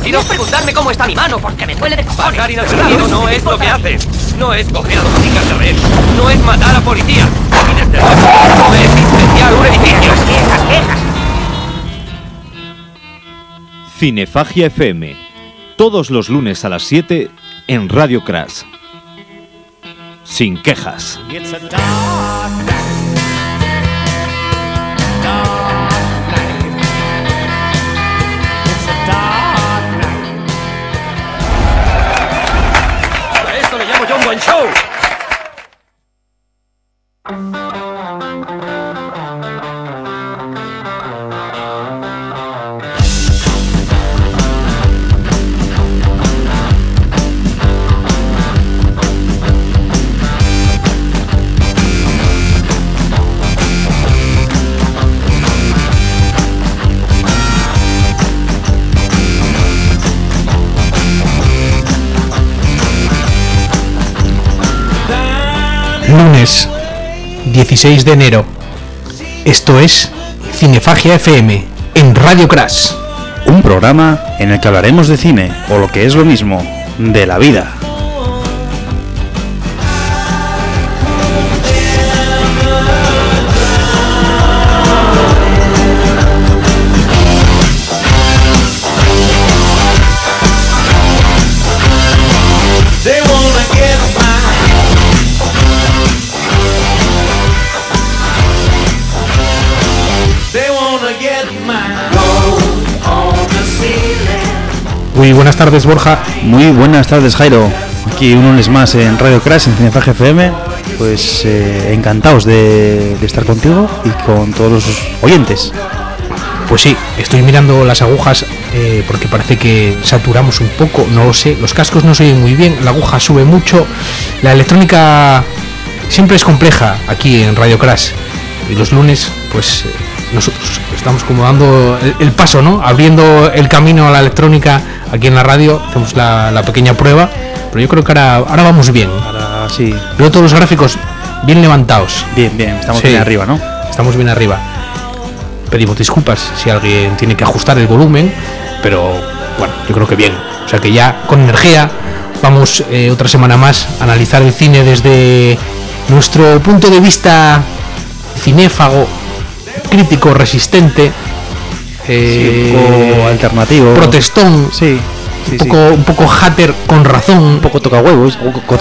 ¿Podrías preguntarme cómo está mi mano? Porque me duele de cojones. Bajar inadvertido no es lo que haces. No es coger a dos chicas de rehén. No es matar a policía. Y desde luego no es incendiar un edificio. Quejas. Cinefagia FM. Todos los lunes a las 7 en Radio Crash. Sin quejas. A esto le llamo yo un buen show. Lunes 16 de enero. Esto es Cinefagia FM en Radio Crash. Un programa en el que hablaremos de cine, o lo que es lo mismo, de la vida. Muy buenas tardes, Borja. Muy buenas tardes, Jairo. Aquí un lunes más en Radio Crash, en Cinefagia FM. Pues encantados de estar contigo y con todos los oyentes. Pues sí, estoy mirando las agujas porque parece que saturamos un poco, no lo sé. Los cascos no se oyen muy bien, la aguja sube mucho. La electrónica siempre es compleja aquí en Radio Crash. Y los lunes, pues nosotros estamos como dando el paso, ¿no? Abriendo el camino a la electrónica aquí en la radio. Hacemos la pequeña prueba, pero yo creo que ahora vamos bien. Ahora sí. Veo todos los gráficos bien levantados. Bien, estamos bien arriba, ¿no? Estamos bien arriba. Pedimos disculpas si alguien tiene que ajustar el volumen, pero bueno, yo creo que bien. O sea que ya con energía vamos otra semana más a analizar el cine desde nuestro punto de cinéfago, crítico, resistente, un poco alternativo, protestón, un poco hater con razón, un poco toca huevos,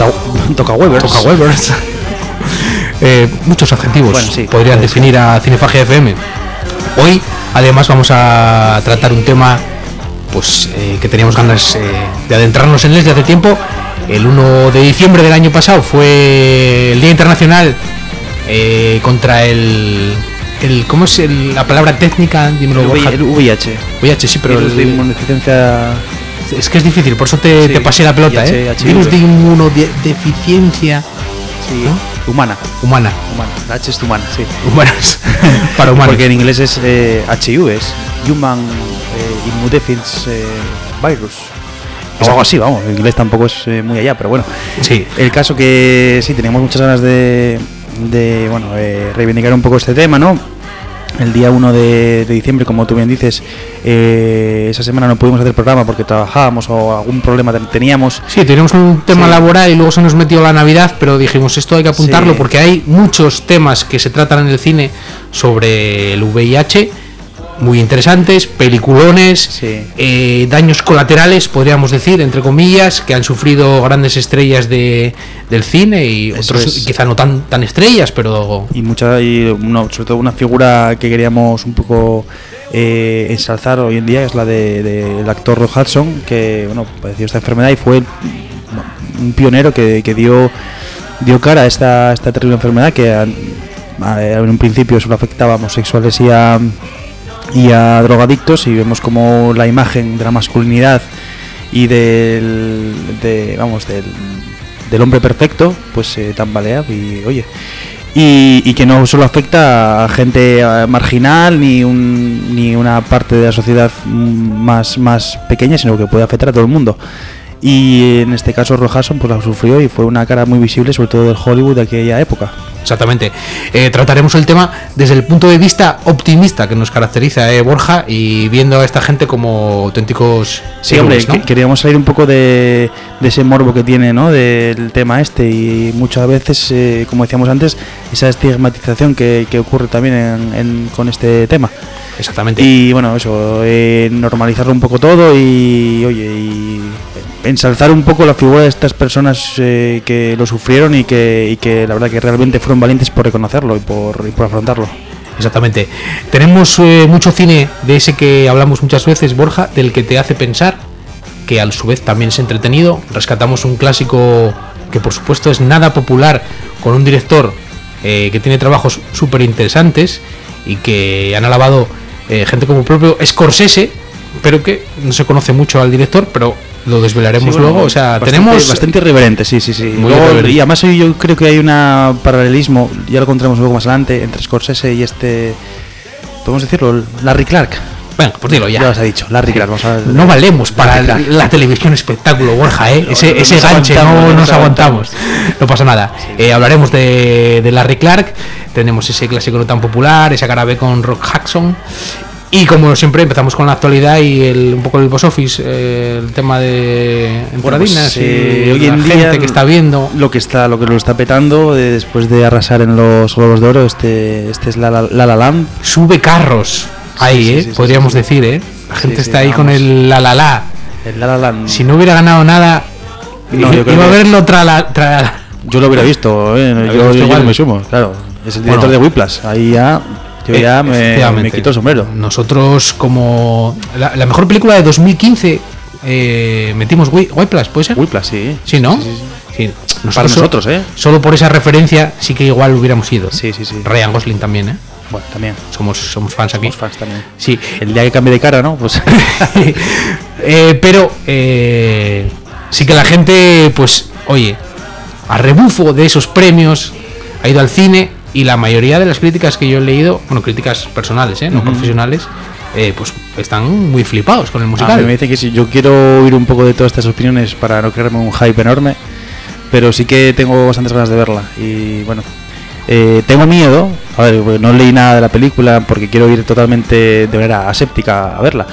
muchos adjetivos bueno, podrían definir a Cinefagia FM. Hoy además vamos a tratar un tema pues que teníamos ganas de adentrarnos en él desde hace tiempo. El 1 de diciembre del año pasado fue el Día Internacional contra el ¿cómo es la palabra técnica? Dímelo, el VIH. VIH, sí, pero virus de inmunodeficiencia. Es que es difícil, por eso te pasé la pelota, VIH, virus de inmunodeficiencia. Sí, ¿no? Humana. La H es humana, sí. Humanas. Para humanos. Porque en inglés es HU, es Human Immunodeficiency Virus. O algo así, vamos. En inglés tampoco es muy allá, pero bueno. Sí. El caso que sí, teníamos muchas ganas de reivindicar un poco este tema, ¿no? El día 1 de diciembre, como tú bien dices, esa semana no pudimos hacer programa porque trabajábamos o algún problema teníamos. Sí, teníamos un tema laboral y luego se nos metió la Navidad, pero dijimos esto hay que apuntarlo porque hay muchos temas que se tratan en el cine sobre el VIH, muy interesantes, peliculones, daños colaterales, podríamos decir, entre comillas, que han sufrido grandes estrellas del cine y otros quizá no tan estrellas, pero sobre todo una figura que queríamos un poco ensalzar hoy en día es la del actor Rock Hudson, que padeció esta enfermedad y fue un pionero que dio cara a esta terrible enfermedad que en un principio solo afectaba a homosexuales y a drogadictos, y vemos como la imagen de la masculinidad y del hombre perfecto pues se tambalea y que no solo afecta a gente marginal ni una parte de la sociedad más pequeña, sino que puede afectar a todo el mundo. Y en este caso Rock Hudson pues la sufrió y fue una cara muy visible, sobre todo del Hollywood de aquella época. Exactamente. Trataremos el tema desde el punto de vista optimista que nos caracteriza, Borja, y viendo a esta gente como auténticos... Sí, héroes, hombre, ¿no? Queríamos salir un poco de ese morbo que tiene, ¿no? Del tema y muchas veces, como decíamos antes, esa estigmatización que ocurre también con este tema. Exactamente. Y bueno, eso, normalizarlo un poco todo y ensalzar un poco la figura de estas personas que lo sufrieron y que la verdad que realmente fueron valientes por reconocerlo y por afrontarlo. Exactamente. Tenemos mucho cine de ese que hablamos muchas veces, Borja, del que te hace pensar, que a su vez también es entretenido. Rescatamos un clásico que por supuesto es nada popular, con un director que tiene trabajos súper interesantes y que han alabado gente como el propio Scorsese, pero que no se conoce mucho al director, pero lo desvelaremos luego. O sea, tenemos bastante irreverente, sí. Luego, y además yo creo que hay un paralelismo, ya lo encontramos luego más adelante, entre Scorsese y podemos decirlo, Larry Clark. Bueno, pues dilo ya. Ya os ha dicho, Larry Clark. No valemos para la televisión espectáculo, Borja, ese ganche no nos aguantamos. No pasa nada. Hablaremos de Larry Clark. Tenemos ese clásico no tan popular, esa cara B con Rock Hudson. Y como siempre empezamos con la actualidad y un poco el box office, el tema de entradinas, pues, y hoy en la día gente que está viendo lo que lo está petando después de arrasar en los Globos de Oro. Este es La La Land. Sube carros ahí, sí, podríamos decir, la gente está ahí con el La La La. El La La Land. Si no hubiera ganado nada, iba a verlo yo lo hubiera visto, yo me sumo, claro. Es el director de Whiplash, ahí ya. Yo ya me quito el sombrero. Nosotros, como la mejor película de 2015, metimos Whiplash, ¿puede ser? Whiplash, sí. Sí, ¿no? Sí. Para nosotros, Solo por esa referencia sí que igual hubiéramos ido. Sí. Ryan Gosling también, Bueno, también. Somos fans aquí. Somos fans también. Sí. El día que cambie de cara, ¿no? Pues. Pero sí que la gente, pues, oye, a rebufo de esos premios, ha ido al cine. Y la mayoría de las críticas que yo he leído, bueno, críticas personales, no profesionales, pues están muy flipados con el musical. Me dicen que sí, yo quiero oír un poco de todas estas opiniones para no crearme un hype enorme, pero sí que tengo bastantes ganas de verla. Y bueno, tengo miedo, a ver, no leí nada de la película porque quiero ir totalmente de manera aséptica a verla.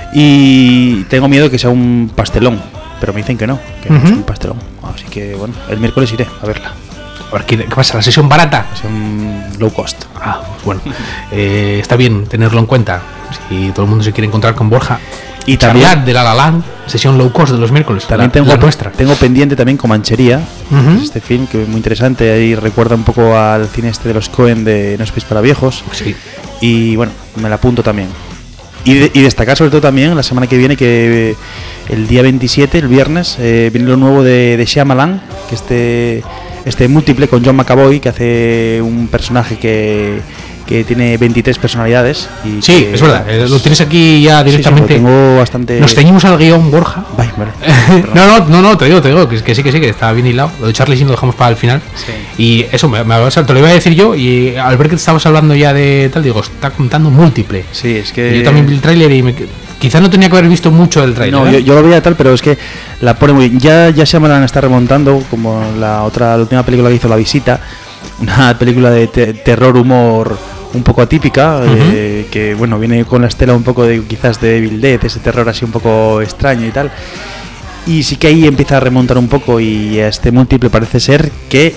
Y tengo miedo que sea un pastelón, pero me dicen que no es un pastelón. Así que bueno, el miércoles iré a verla. A ver, ¿qué pasa? ¿La sesión barata? Sesión low cost. Bueno, está bien tenerlo en cuenta. Si todo el mundo se quiere encontrar con Borja y también de La La Land, sesión low cost de los miércoles. También tengo pendiente también Comanchería, este film que es muy interesante. Ahí recuerda un poco al cine de los Coen de No Space para Viejos. Sí. Y bueno, me la apunto también. Y destacar sobre todo también la semana que viene, que el día 27, el viernes, viene lo nuevo de Shyamalan, que este múltiple con John McAvoy, que hace un personaje que tiene 23 personalidades. Y sí, es verdad, lo tienes aquí ya directamente. Sí, tengo bastante. Nos ceñimos al guión, Borja. Vale. No, te digo, que sí, que está bien hilado. Lo de Charlie Sheen lo dejamos para el final. Sí. Y eso, te lo iba a decir yo, y al ver que te estabas hablando ya de tal, digo, está contando múltiple. Sí, es que. Y yo también vi el tráiler y quizás no tenía que haber visto mucho el tráiler. No, yo lo veía tal, pero es que la pone muy bien. Ya Shyamalan está remontando, como la última película que hizo, La Visita, una película de terror, humor un poco atípica, que bueno, viene con la estela un poco de quizás de Evil Dead, ese terror así un poco extraño y tal. Y sí que ahí empieza a remontar un poco, y este múltiple parece ser que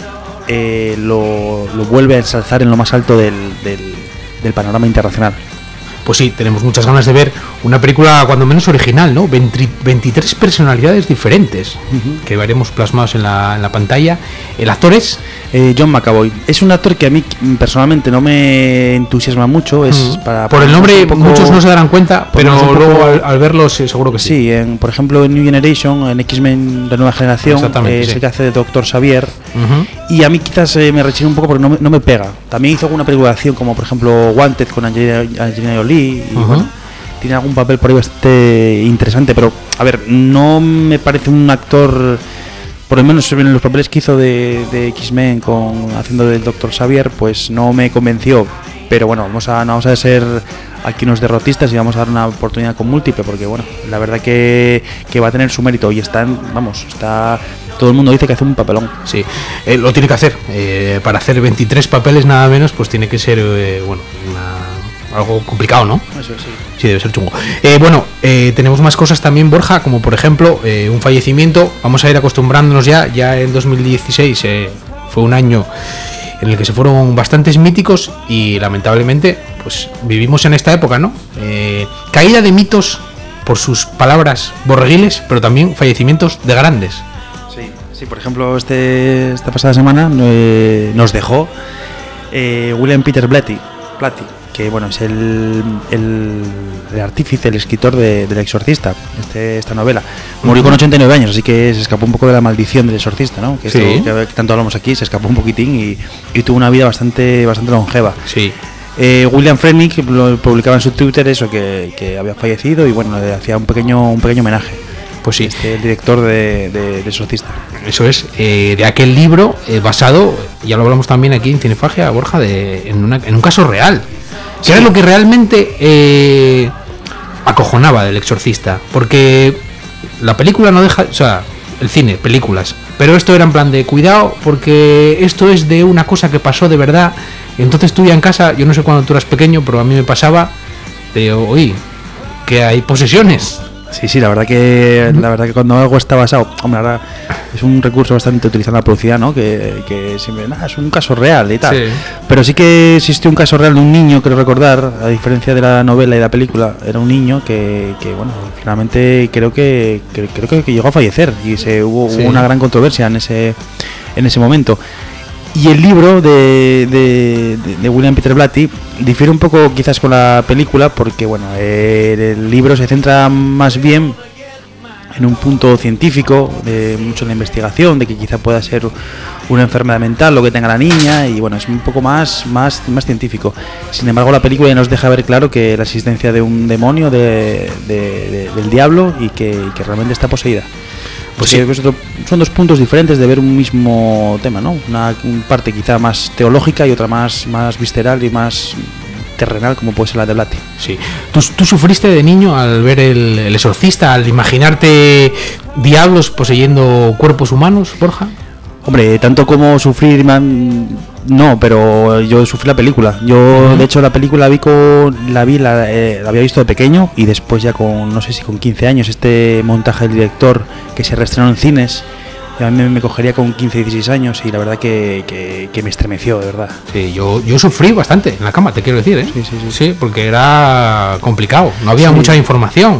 lo vuelve a ensalzar en lo más alto del panorama internacional. Pues sí, tenemos muchas ganas de ver una película cuando menos original, ¿no? 23 personalidades diferentes que veremos plasmados en la pantalla. ¿El actor es? John McAvoy. Es un actor que a mí personalmente no me entusiasma mucho. Por el nombre muchos no se darán cuenta, pero luego al verlo seguro que sí. Sí, por ejemplo en New Generation, en X-Men La Nueva Generación, es el que hace de Dr. Xavier. Y a mí quizás me rechina un poco porque no me pega. También hizo alguna película de acción, como por ejemplo Wanted con Angelina Jolie. Y bueno, tiene algún papel por ahí bastante interesante, pero a ver, no me parece un actor, por lo menos en los papeles que hizo de X-Men haciendo del Dr. Xavier, pues no me convenció. Pero bueno, vamos a ser aquí unos derrotistas y vamos a dar una oportunidad con Múltiple, porque bueno, la verdad que va a tener su mérito y está todo el mundo dice que hace un papelón. Sí, lo tiene que hacer. Para hacer 23 papeles nada menos, pues tiene que ser, algo complicado, ¿no? Eso sí. Sí, debe ser chungo. Tenemos más cosas también, Borja, como por ejemplo un fallecimiento. Vamos a ir acostumbrándonos ya en 2016 fue un año en el que se fueron bastantes míticos y lamentablemente pues vivimos en esta época, ¿no? Caída de mitos por sus palabras borreguiles, pero también fallecimientos de grandes. Sí, por ejemplo, esta pasada semana nos dejó William Peter Blatty, que bueno, es el artífice, el escritor del Exorcista, esta novela. Murió con 89 años, así que se escapó un poco de la maldición del Exorcista, ¿no? Que, sí. Que tanto hablamos aquí, se escapó un poquitín y tuvo una vida bastante longeva. Sí. William Frednick publicaba en su Twitter eso, que había fallecido y bueno, le hacía un pequeño homenaje. Pues sí. El director de Exorcista. Eso es, de aquel libro basado, ya lo hablamos también aquí en Cinefagia, Borja, en un caso real. Que sí. Era lo que realmente acojonaba del Exorcista. Porque la película no deja... O sea, el cine, películas. Pero esto era en plan de cuidado, porque esto es de una cosa que pasó de verdad. Entonces tú ya en casa, yo no sé cuando tú eras pequeño, pero a mí me pasaba de, oye, que hay posesiones. Sí, la verdad que cuando algo está basado, hombre, ahora es un recurso bastante utilizado en la publicidad, ¿no? Que siempre, es un caso real y tal. Sí. Pero sí que existió un caso real de un niño, creo recordar, a diferencia de la novela y la película, era un niño que bueno, finalmente creo que llegó a fallecer y hubo una gran controversia en ese momento. Y el libro de William Peter Blatty difiere un poco quizás con la película porque bueno, el libro se centra más bien en un punto científico, mucho en la investigación, de que quizá pueda ser una enfermedad mental lo que tenga la niña y bueno, es un poco más científico. Sin embargo, la película ya nos deja ver claro que la existencia de un demonio, del diablo y que realmente está poseída. Pues sí, son dos puntos diferentes de ver un mismo tema, ¿no? Una parte quizá más teológica y otra más visceral y más terrenal, como puede ser la de Blatty. Sí. ¿Tú sufriste de niño al ver el Exorcista, al imaginarte diablos poseyendo cuerpos humanos, Borja? Hombre, tanto como sufrir, no, pero yo sufrí la película. Yo, de hecho, la película la había visto de pequeño y después ya con, no sé si con 15 años, este montaje del director que se reestrenó en cines, a mí me cogería con 15, 16 años y la verdad que me estremeció, de verdad. Sí, yo sufrí bastante en la cama, te quiero decir, ¿eh? Sí, porque era complicado, no había mucha información.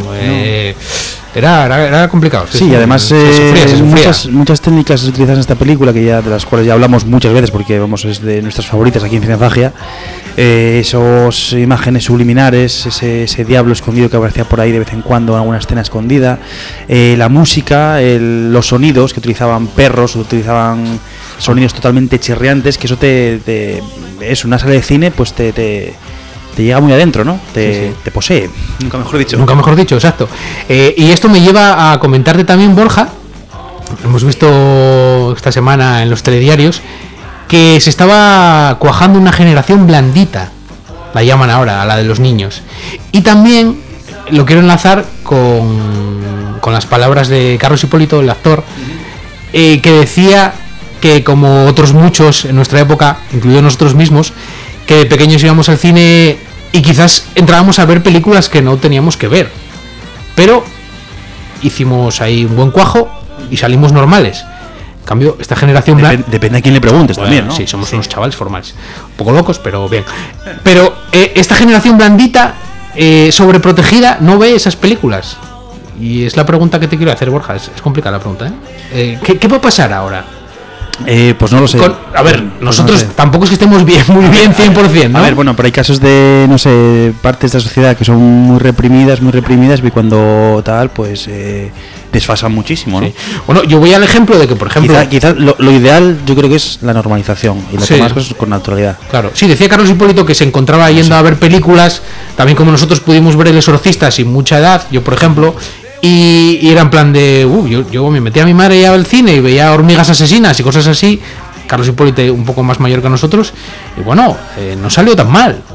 Era complicado. Sí, y además se sufría. Muchas técnicas se utilizan en esta película, de las cuales ya hablamos muchas veces porque vamos, es de nuestras favoritas aquí en Cinefagia. Esos imágenes subliminares, ese diablo escondido que aparecía por ahí de vez en cuando en alguna escena escondida, la música, los sonidos que utilizaban perros, utilizaban sonidos totalmente chirriantes, que eso una sala de cine pues te llega muy adentro, ¿no? Te posee, nunca mejor dicho, exacto. Y esto me lleva a comentarte también, Borja, hemos visto esta semana en los telediarios que se estaba cuajando una generación blandita, la llaman ahora, a la de los niños. Y también lo quiero enlazar con las palabras de Carlos Hipólito, el actor, que decía que como otros muchos en nuestra época, incluidos nosotros mismos, que de pequeños íbamos al cine y quizás entrábamos a ver películas que no teníamos que ver, pero hicimos ahí un buen cuajo y salimos normales. En cambio, esta generación depende a quién le preguntes, bueno, también, ¿no? Sí, somos unos chavales formales, un poco locos, pero bien. Pero esta generación blandita, sobreprotegida, no ve esas películas. Y es la pregunta que te quiero hacer, Borja. Es complicada la pregunta, ¿eh? ¿Qué va a pasar ahora? Pues no lo sé. Nosotros no sé. Tampoco es que estemos muy bien 100%, ¿no? A ver, bueno, pero hay casos de, no sé, partes de la sociedad que son muy reprimidas y cuando tal, pues desfasan muchísimo, ¿no? Sí. Bueno, yo voy al ejemplo de que, por ejemplo... Quizá lo ideal yo creo que es la normalización y las demás cosas con naturalidad. Claro, sí, decía Carlos Hipólito que se encontraba yendo a ver películas, también como nosotros pudimos ver El Exorcista sin mucha edad, yo por ejemplo... Y era en plan de... yo me metí a mi madre ya al cine y veía Hormigas Asesinas y cosas así. Carlos Hipólito un poco más mayor que nosotros. Y bueno, no salió tan mal.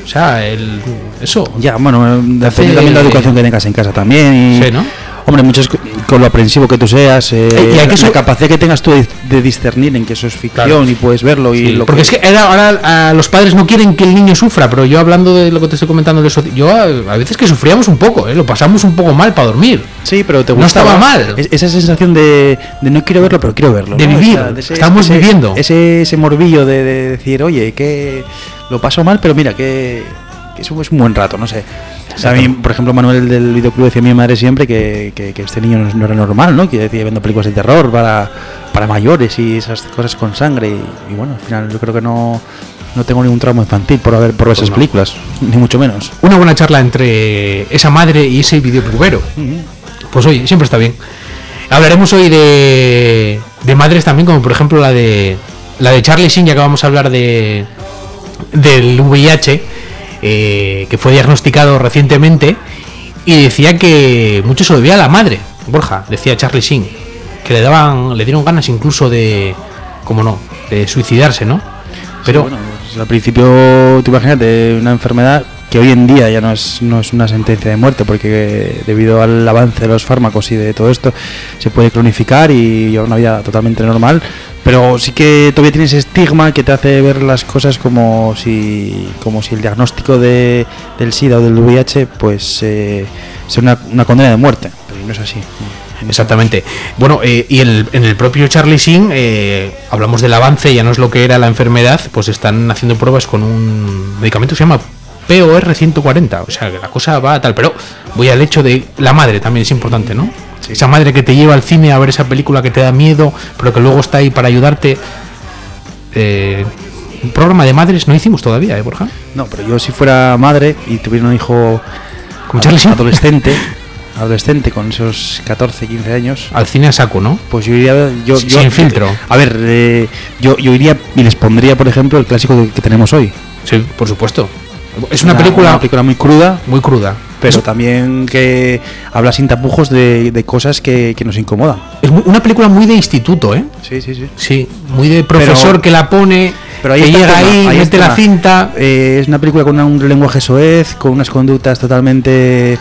O sea, eso. Ya, bueno, depende también de la educación que tengas en casa también. Y, sí, ¿no? Hombre, muchos con lo aprensivo que tú seas, y hay que la capacidad que tengas tú de discernir en que eso es ficción, claro, y puedes verlo. Sí, y lo porque es que ahora los padres no quieren que el niño sufra, pero yo hablando de lo que te estoy comentando, yo a veces que sufríamos un poco, lo pasamos un poco mal para dormir. Sí, pero te No gustaba. estaba mal. Esa sensación de no quiero verlo, pero quiero verlo. De ¿no? vivir, O sea, estamos viviendo. Ese morbillo de decir, oye, que lo paso mal, pero mira, que eso es un buen rato, no sé. O sea, a mí, por ejemplo, Manuel del videoclub decía a mi madre siempre que este niño no era normal, ¿no? Que decía viendo películas de terror para mayores y esas cosas con sangre. Y bueno, al final yo creo que no tengo ningún trauma infantil por ver esas películas, ni mucho menos. Una buena charla entre esa madre y ese videoclubero. Pues oye, siempre está bien. Hablaremos hoy de madres también, como por ejemplo la de Charlie Sheen, ya que vamos a hablar del VIH. Que fue diagnosticado recientemente y decía que mucho se lo debía a la madre. Borja, decía Charlie Sheen, que le dieron ganas incluso de suicidarse, ¿no? Pero sí, bueno, pues al principio, tú imagínate, una enfermedad que hoy en día ya no es una sentencia de muerte, porque debido al avance de los fármacos y de todo esto se puede cronificar y llevar una vida totalmente normal, pero sí que todavía tienes estigma que te hace ver las cosas como si el diagnóstico del SIDA o del VIH pues sea una condena de muerte, pero no es así. Exactamente. Bueno, y en el propio Charlie Sheen hablamos del avance, ya no es lo que era la enfermedad, pues están haciendo pruebas con un medicamento que se llama POR 140, o sea que la cosa va tal, pero voy al hecho de la madre también es importante, ¿no? Sí. Esa madre que te lleva al cine a ver esa película que te da miedo, pero que luego está ahí para ayudarte. Un programa de madres no hicimos todavía, Borja. No, pero yo si fuera madre y tuviera un hijo como Charlie Sheen, adolescente con esos 14, 15 años, al cine a saco, ¿no? Pues yo iría sin filtro. A ver, yo iría y les pondría, por ejemplo, el clásico que tenemos hoy. Sí, por supuesto. Es una película muy cruda. Muy cruda. Pero también que habla sin tapujos de cosas que nos incomodan. Es una película muy de instituto, ¿eh? Sí. Sí, muy de profesor que la pone, pero que llega ahí, mete la cinta. Es una película con un lenguaje soez, con unas conductas totalmente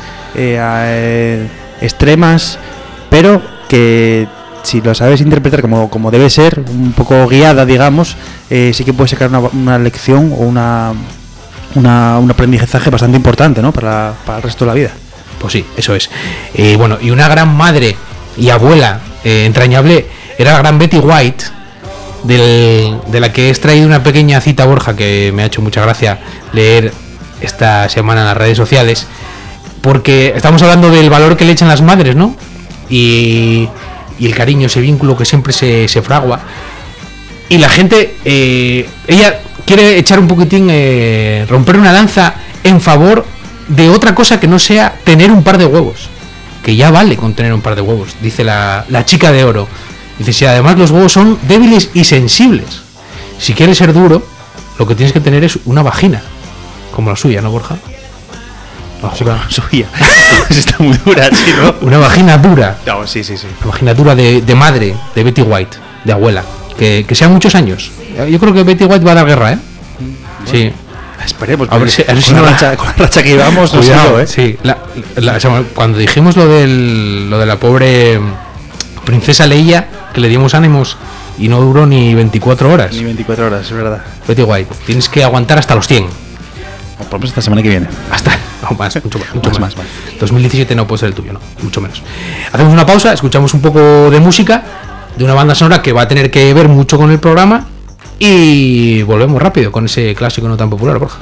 extremas, pero que si lo sabes interpretar como debe ser, un poco guiada, digamos, sí que puedes sacar una lección o un aprendizaje bastante importante, ¿no? Para el resto de la vida. Pues sí, eso es. Bueno, y una gran madre y abuela entrañable era la gran Betty White, de la que he extraído una pequeña cita, Borja, que me ha hecho mucha gracia leer esta semana en las redes sociales, porque estamos hablando del valor que le echan las madres, ¿no? Y el cariño, ese vínculo que siempre se fragua. Y la gente, ella quiere echar un poquitín, romper una lanza en favor de otra cosa que no sea tener un par de huevos, que ya vale con tener un par de huevos, dice la chica de oro. Dice, si además los huevos son débiles y sensibles, si quieres ser duro, lo que tienes que tener es una vagina, como la suya, ¿no, Borja? La suya. Está muy dura, ¿sí, no? Una vagina dura. No, sí. Una vagina dura de madre, de Betty White, de abuela. Que sean muchos años. Yo creo que Betty White va a dar guerra, ¿eh? Bueno, sí. Esperemos. A ver si con la racha que llevamos, no cuidado, sí. Cuando dijimos lo de la pobre princesa Leia, que le dimos ánimos y no duró ni 24 horas. Ni 24 horas, es verdad. Betty White, tienes que aguantar hasta los 100. O por lo menos esta semana que viene. Mucho más. 2017 no puede ser el tuyo, no, mucho menos. Hacemos una pausa, escuchamos un poco de música de una banda sonora que va a tener que ver mucho con el programa y volvemos rápido con ese clásico no tan popular, Borja.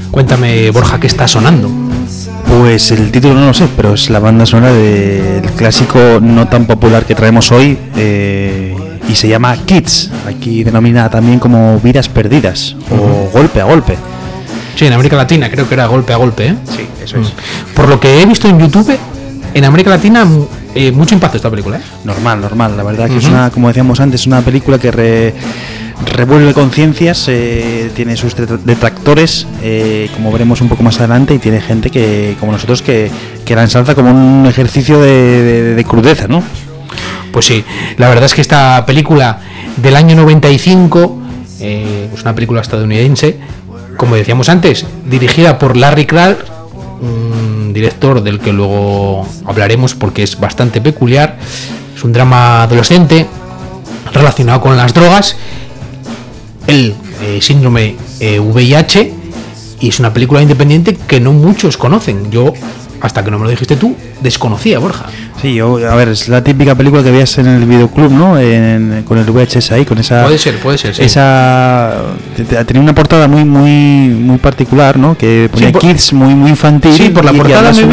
Cuéntame, Borja, ¿qué está sonando? Pues el título no lo sé, pero es la banda sonora del clásico no tan popular que traemos hoy, y se llama Kids, aquí denominada también como Vidas Perdidas o Golpe a Golpe. Sí, en América Latina creo que era Golpe a Golpe, ¿eh? Sí, eso es. Por lo que he visto en YouTube, en América Latina mucho impacto esta película, ¿eh? Normal, la verdad que es una, como decíamos antes, una película que revuelve conciencias, tiene sus detractores, como veremos un poco más adelante, y tiene gente que, como nosotros, que la ensalza como un ejercicio de crudeza, ¿no? Pues sí, la verdad es que esta película del año 95 es una película estadounidense, como decíamos antes, dirigida por Larry Clark, un director del que luego hablaremos porque es bastante peculiar. Es un drama adolescente relacionado con las drogas, el síndrome VIH, y es una película independiente que no muchos conocen. Yo, hasta que no me lo dijiste tú, desconocía, Borja. Sí, a ver, es la típica película que veías en el videoclub, ¿no? Con el VHS ahí, con esa... Puede ser, sí. Tenía una portada muy particular, ¿no? Que ponía Sí, Kids, muy infantil. Sí, por la portada me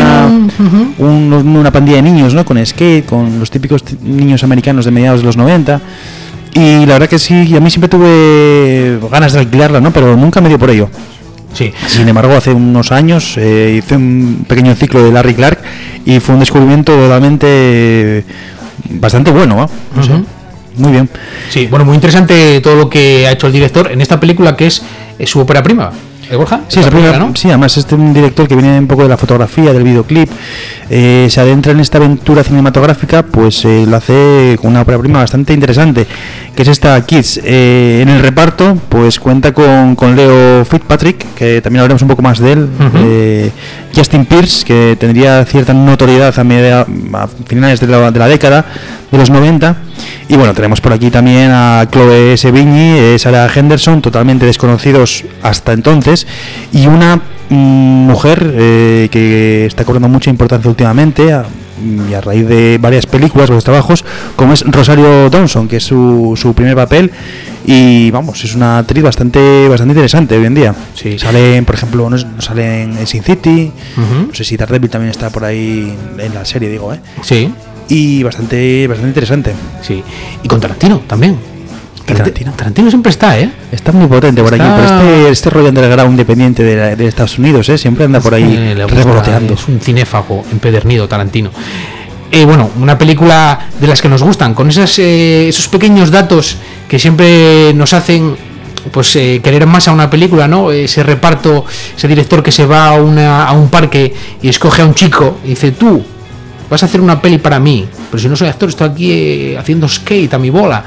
una pandilla de niños, ¿no? Con skate, con los típicos niños americanos de mediados de los 90. Y la verdad que sí, a mí siempre tuve ganas de alquilarla, ¿no? Pero nunca me dio por ello. Sí. Sin embargo, hace unos años hice un pequeño ciclo de Larry Clark y fue un descubrimiento totalmente bastante bueno, ¿no? No sé, muy bien. Sí, bueno, muy interesante todo lo que ha hecho el director en esta película, que es su ópera prima. Borja? Sí, ¿no? Sí, además un director que viene un poco de la fotografía, del videoclip, se adentra en esta aventura cinematográfica, pues lo hace con una ópera prima bastante interesante, que es esta Kids. En el reparto, pues cuenta con Leo Fitzpatrick, que también hablaremos un poco más de él, Justin Pierce, que tendría cierta notoriedad a finales de la década de los 90, y bueno, tenemos por aquí también a Chloe Sevigny, Sarah Henderson, totalmente desconocidos hasta entonces, y una mujer que está cobrando mucha importancia últimamente y a raíz de varias películas, varios trabajos, como es Rosario Dawson, que es su primer papel, y vamos, es una actriz bastante interesante hoy en día. Sí. Sale, por ejemplo, sale en Sin City, no sé si Daredevil también está por ahí en la serie, digo, Sí. Y bastante interesante. Sí. Y con Tarantino también. Tarantino siempre está, Está muy potente por aquí, pero este rollo underground independiente de Estados Unidos, siempre anda por ahí revoloteando. Es un cinéfago empedernido, Tarantino. Bueno, una película de las que nos gustan, con esos pequeños datos que siempre nos hacen pues querer más a una película, ¿no? Ese reparto, ese director que se va a un parque y escoge a un chico y dice: tú vas a hacer una peli para mí, pero si no soy actor, estoy aquí haciendo skate a mi bola.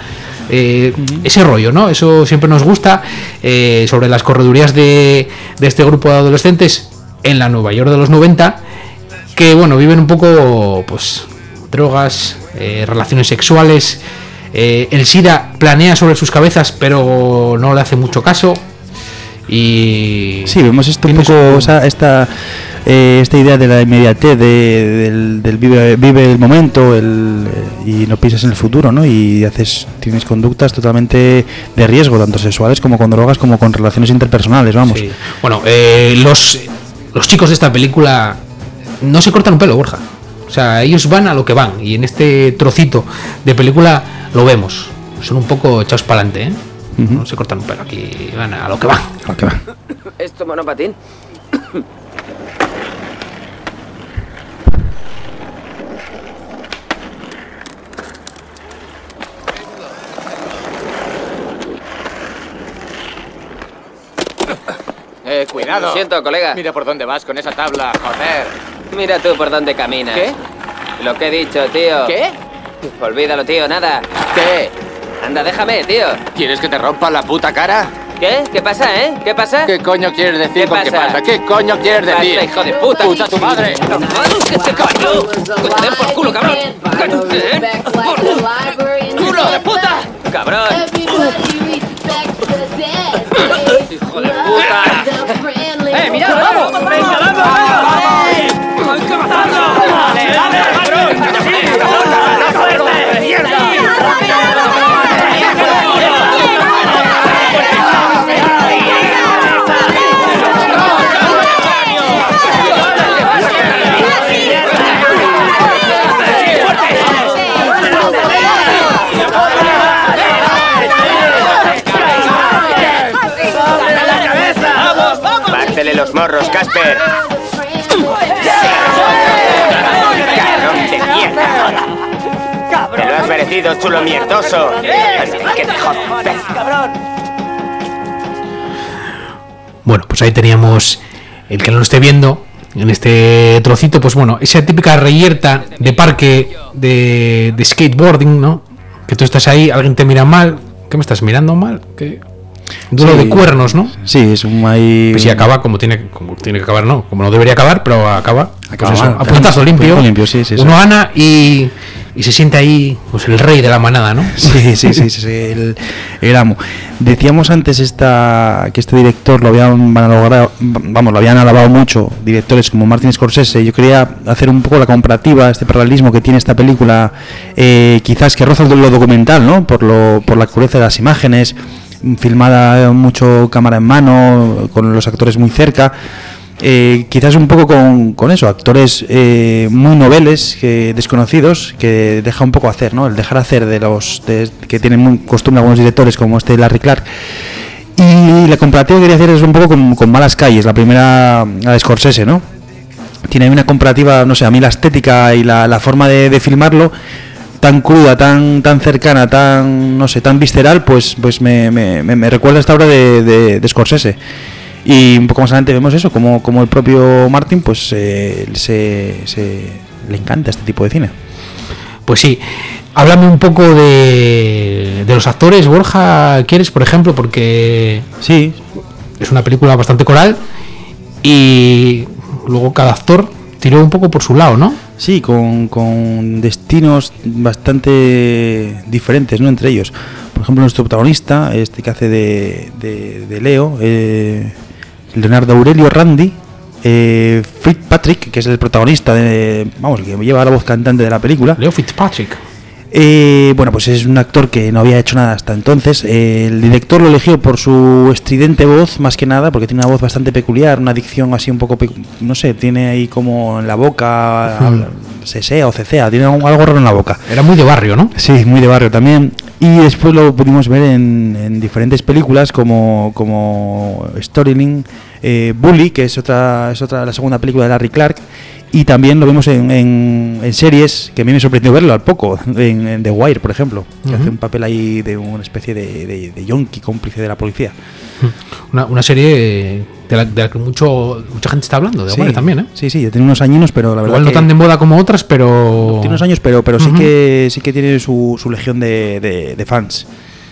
Ese rollo, ¿no? Eso siempre nos gusta, sobre las corredurías de este grupo de adolescentes en la Nueva York de los 90, que bueno, viven un poco pues drogas, relaciones sexuales, el SIDA planea sobre sus cabezas pero no le hace mucho caso, y sí, vemos esto un poco, esta idea de la inmediatez del vive el momento, y no piensas en el futuro, ¿no? Y tienes conductas totalmente de riesgo, tanto sexuales como con drogas, como con relaciones interpersonales, vamos. Sí. Bueno, los chicos de esta película no se cortan un pelo, Borja. O sea, ellos van a lo que van, y en este trocito de película lo vemos. Son un poco echados para adelante, No se cortan un pelo, aquí van a lo que van. ¿Es tu monopatín? Cuidado. Lo siento, colega. Mira por dónde vas con esa tabla, joder. Mira tú por dónde caminas. ¿Qué? Lo que he dicho, tío. ¿Qué? Olvídalo, tío, nada. ¿Qué? Anda, déjame, tío. ¿Quieres que te rompa la puta cara? ¿Qué? ¿Qué pasa, ¿Qué pasa? ¿Qué coño quieres decir ¿Qué con pasa? qué pasa? ¿Qué coño quieres decir? Basta, hijo de puta. ¡Puta tu madre! ¡Que te parió! ¡Que te den por culo, cabrón! ¡Culo de puta! ¡Cabrón! ¡Hijo de puta! ¡Mira, vamos! ¡Venga, vamos! ¡Hay que matarlo! ¡Dale, cabrón! Métele los morros, Casper. ¡Cabrón de mierda! ¡Te lo has merecido, chulo mierdoso! ¡Que te jodas, cabrón! Bueno, pues ahí teníamos, el que no lo esté viendo, en este trocito, pues bueno, esa típica reyerta de parque de skateboarding, ¿no? Que tú estás ahí, alguien te mira mal. ¿Qué me estás mirando mal? ¿Qué? Duelo de cuernos, ¿no? Sí, es un ahí. Pues si acaba como tiene que acabar, no, como no debería acabar, pero acaba. Acaba Pues eso, mal, a puntazo limpio. limpio, sí, sí, Uno sí. gana y se siente ahí, pues el rey de la manada, ¿no? Sí, el amo. Decíamos antes que este director lo habían valorado, vamos, lo habían alabado mucho directores como Martin Scorsese. Yo quería hacer un poco la comparativa, este paralelismo que tiene esta película, quizás que roza lo documental, ¿no? Por la crudeza de las imágenes, filmada mucho cámara en mano, con los actores muy cerca. Quizás un poco con eso, actores muy noveles, desconocidos, que deja un poco hacer, ¿no? El dejar hacer que tienen muy costumbre algunos directores como Larry Clark. Y la comparativa que quería hacer es un poco con Malas Calles, la primera, la de Scorsese, ¿no? Tiene una comparativa, no sé, a mí la estética y la forma de filmarlo tan cruda, tan cercana, tan, no sé, tan visceral, pues me recuerda a esta obra de Scorsese. Y un poco más adelante vemos eso, como el propio Martin pues le encanta este tipo de cine. Pues sí, háblame un poco de los actores, Borja, ¿quieres, por ejemplo? Porque sí, es una película bastante coral y luego cada actor tiró un poco por su lado, ¿no? Sí, con destinos bastante diferentes, ¿no? Entre ellos, por ejemplo, nuestro protagonista, este que hace de Leo, Leonardo Aurelio Randi, Fitzpatrick, que es el protagonista que lleva la voz cantante de la película. Leo Fitzpatrick. Bueno, pues es un actor que no había hecho nada hasta entonces. El director lo eligió por su estridente voz, más que nada, porque tiene una voz bastante peculiar, una dicción así un poco, no sé, tiene ahí como en la boca, sesea o cecea, tiene algo raro en la boca. Era muy de barrio, ¿no? Sí, muy de barrio también. Y después lo pudimos ver en diferentes películas como Storyline, Bully, que es la segunda película de Larry Clark. Y también lo vemos en series, que a mí me sorprendió verlo al poco, en The Wire, por ejemplo, que hace un papel ahí de una especie de yonki cómplice de la policía. Una serie de la que mucha gente está hablando, de Wire también, ¿eh? Sí, ya tiene unos añinos, pero la verdad igual no tan de moda como otras, pero... Tiene unos años, pero sí que tiene su legión de fans.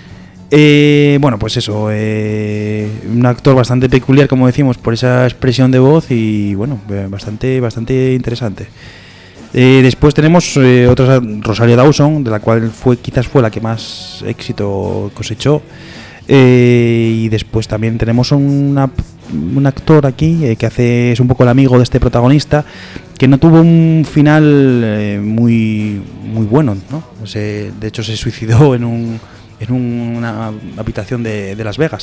Bueno, pues eso, un actor bastante peculiar, como decimos, por esa expresión de voz y bueno, bastante interesante. Después tenemos otra, Rosario Dawson, de la cual quizás fue la que más éxito cosechó. Y después también tenemos un actor aquí que es un poco el amigo de este protagonista, que no tuvo un final muy bueno, ¿no? De hecho se suicidó en una habitación de Las Vegas.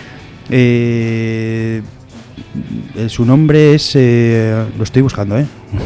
Su nombre es... lo estoy buscando,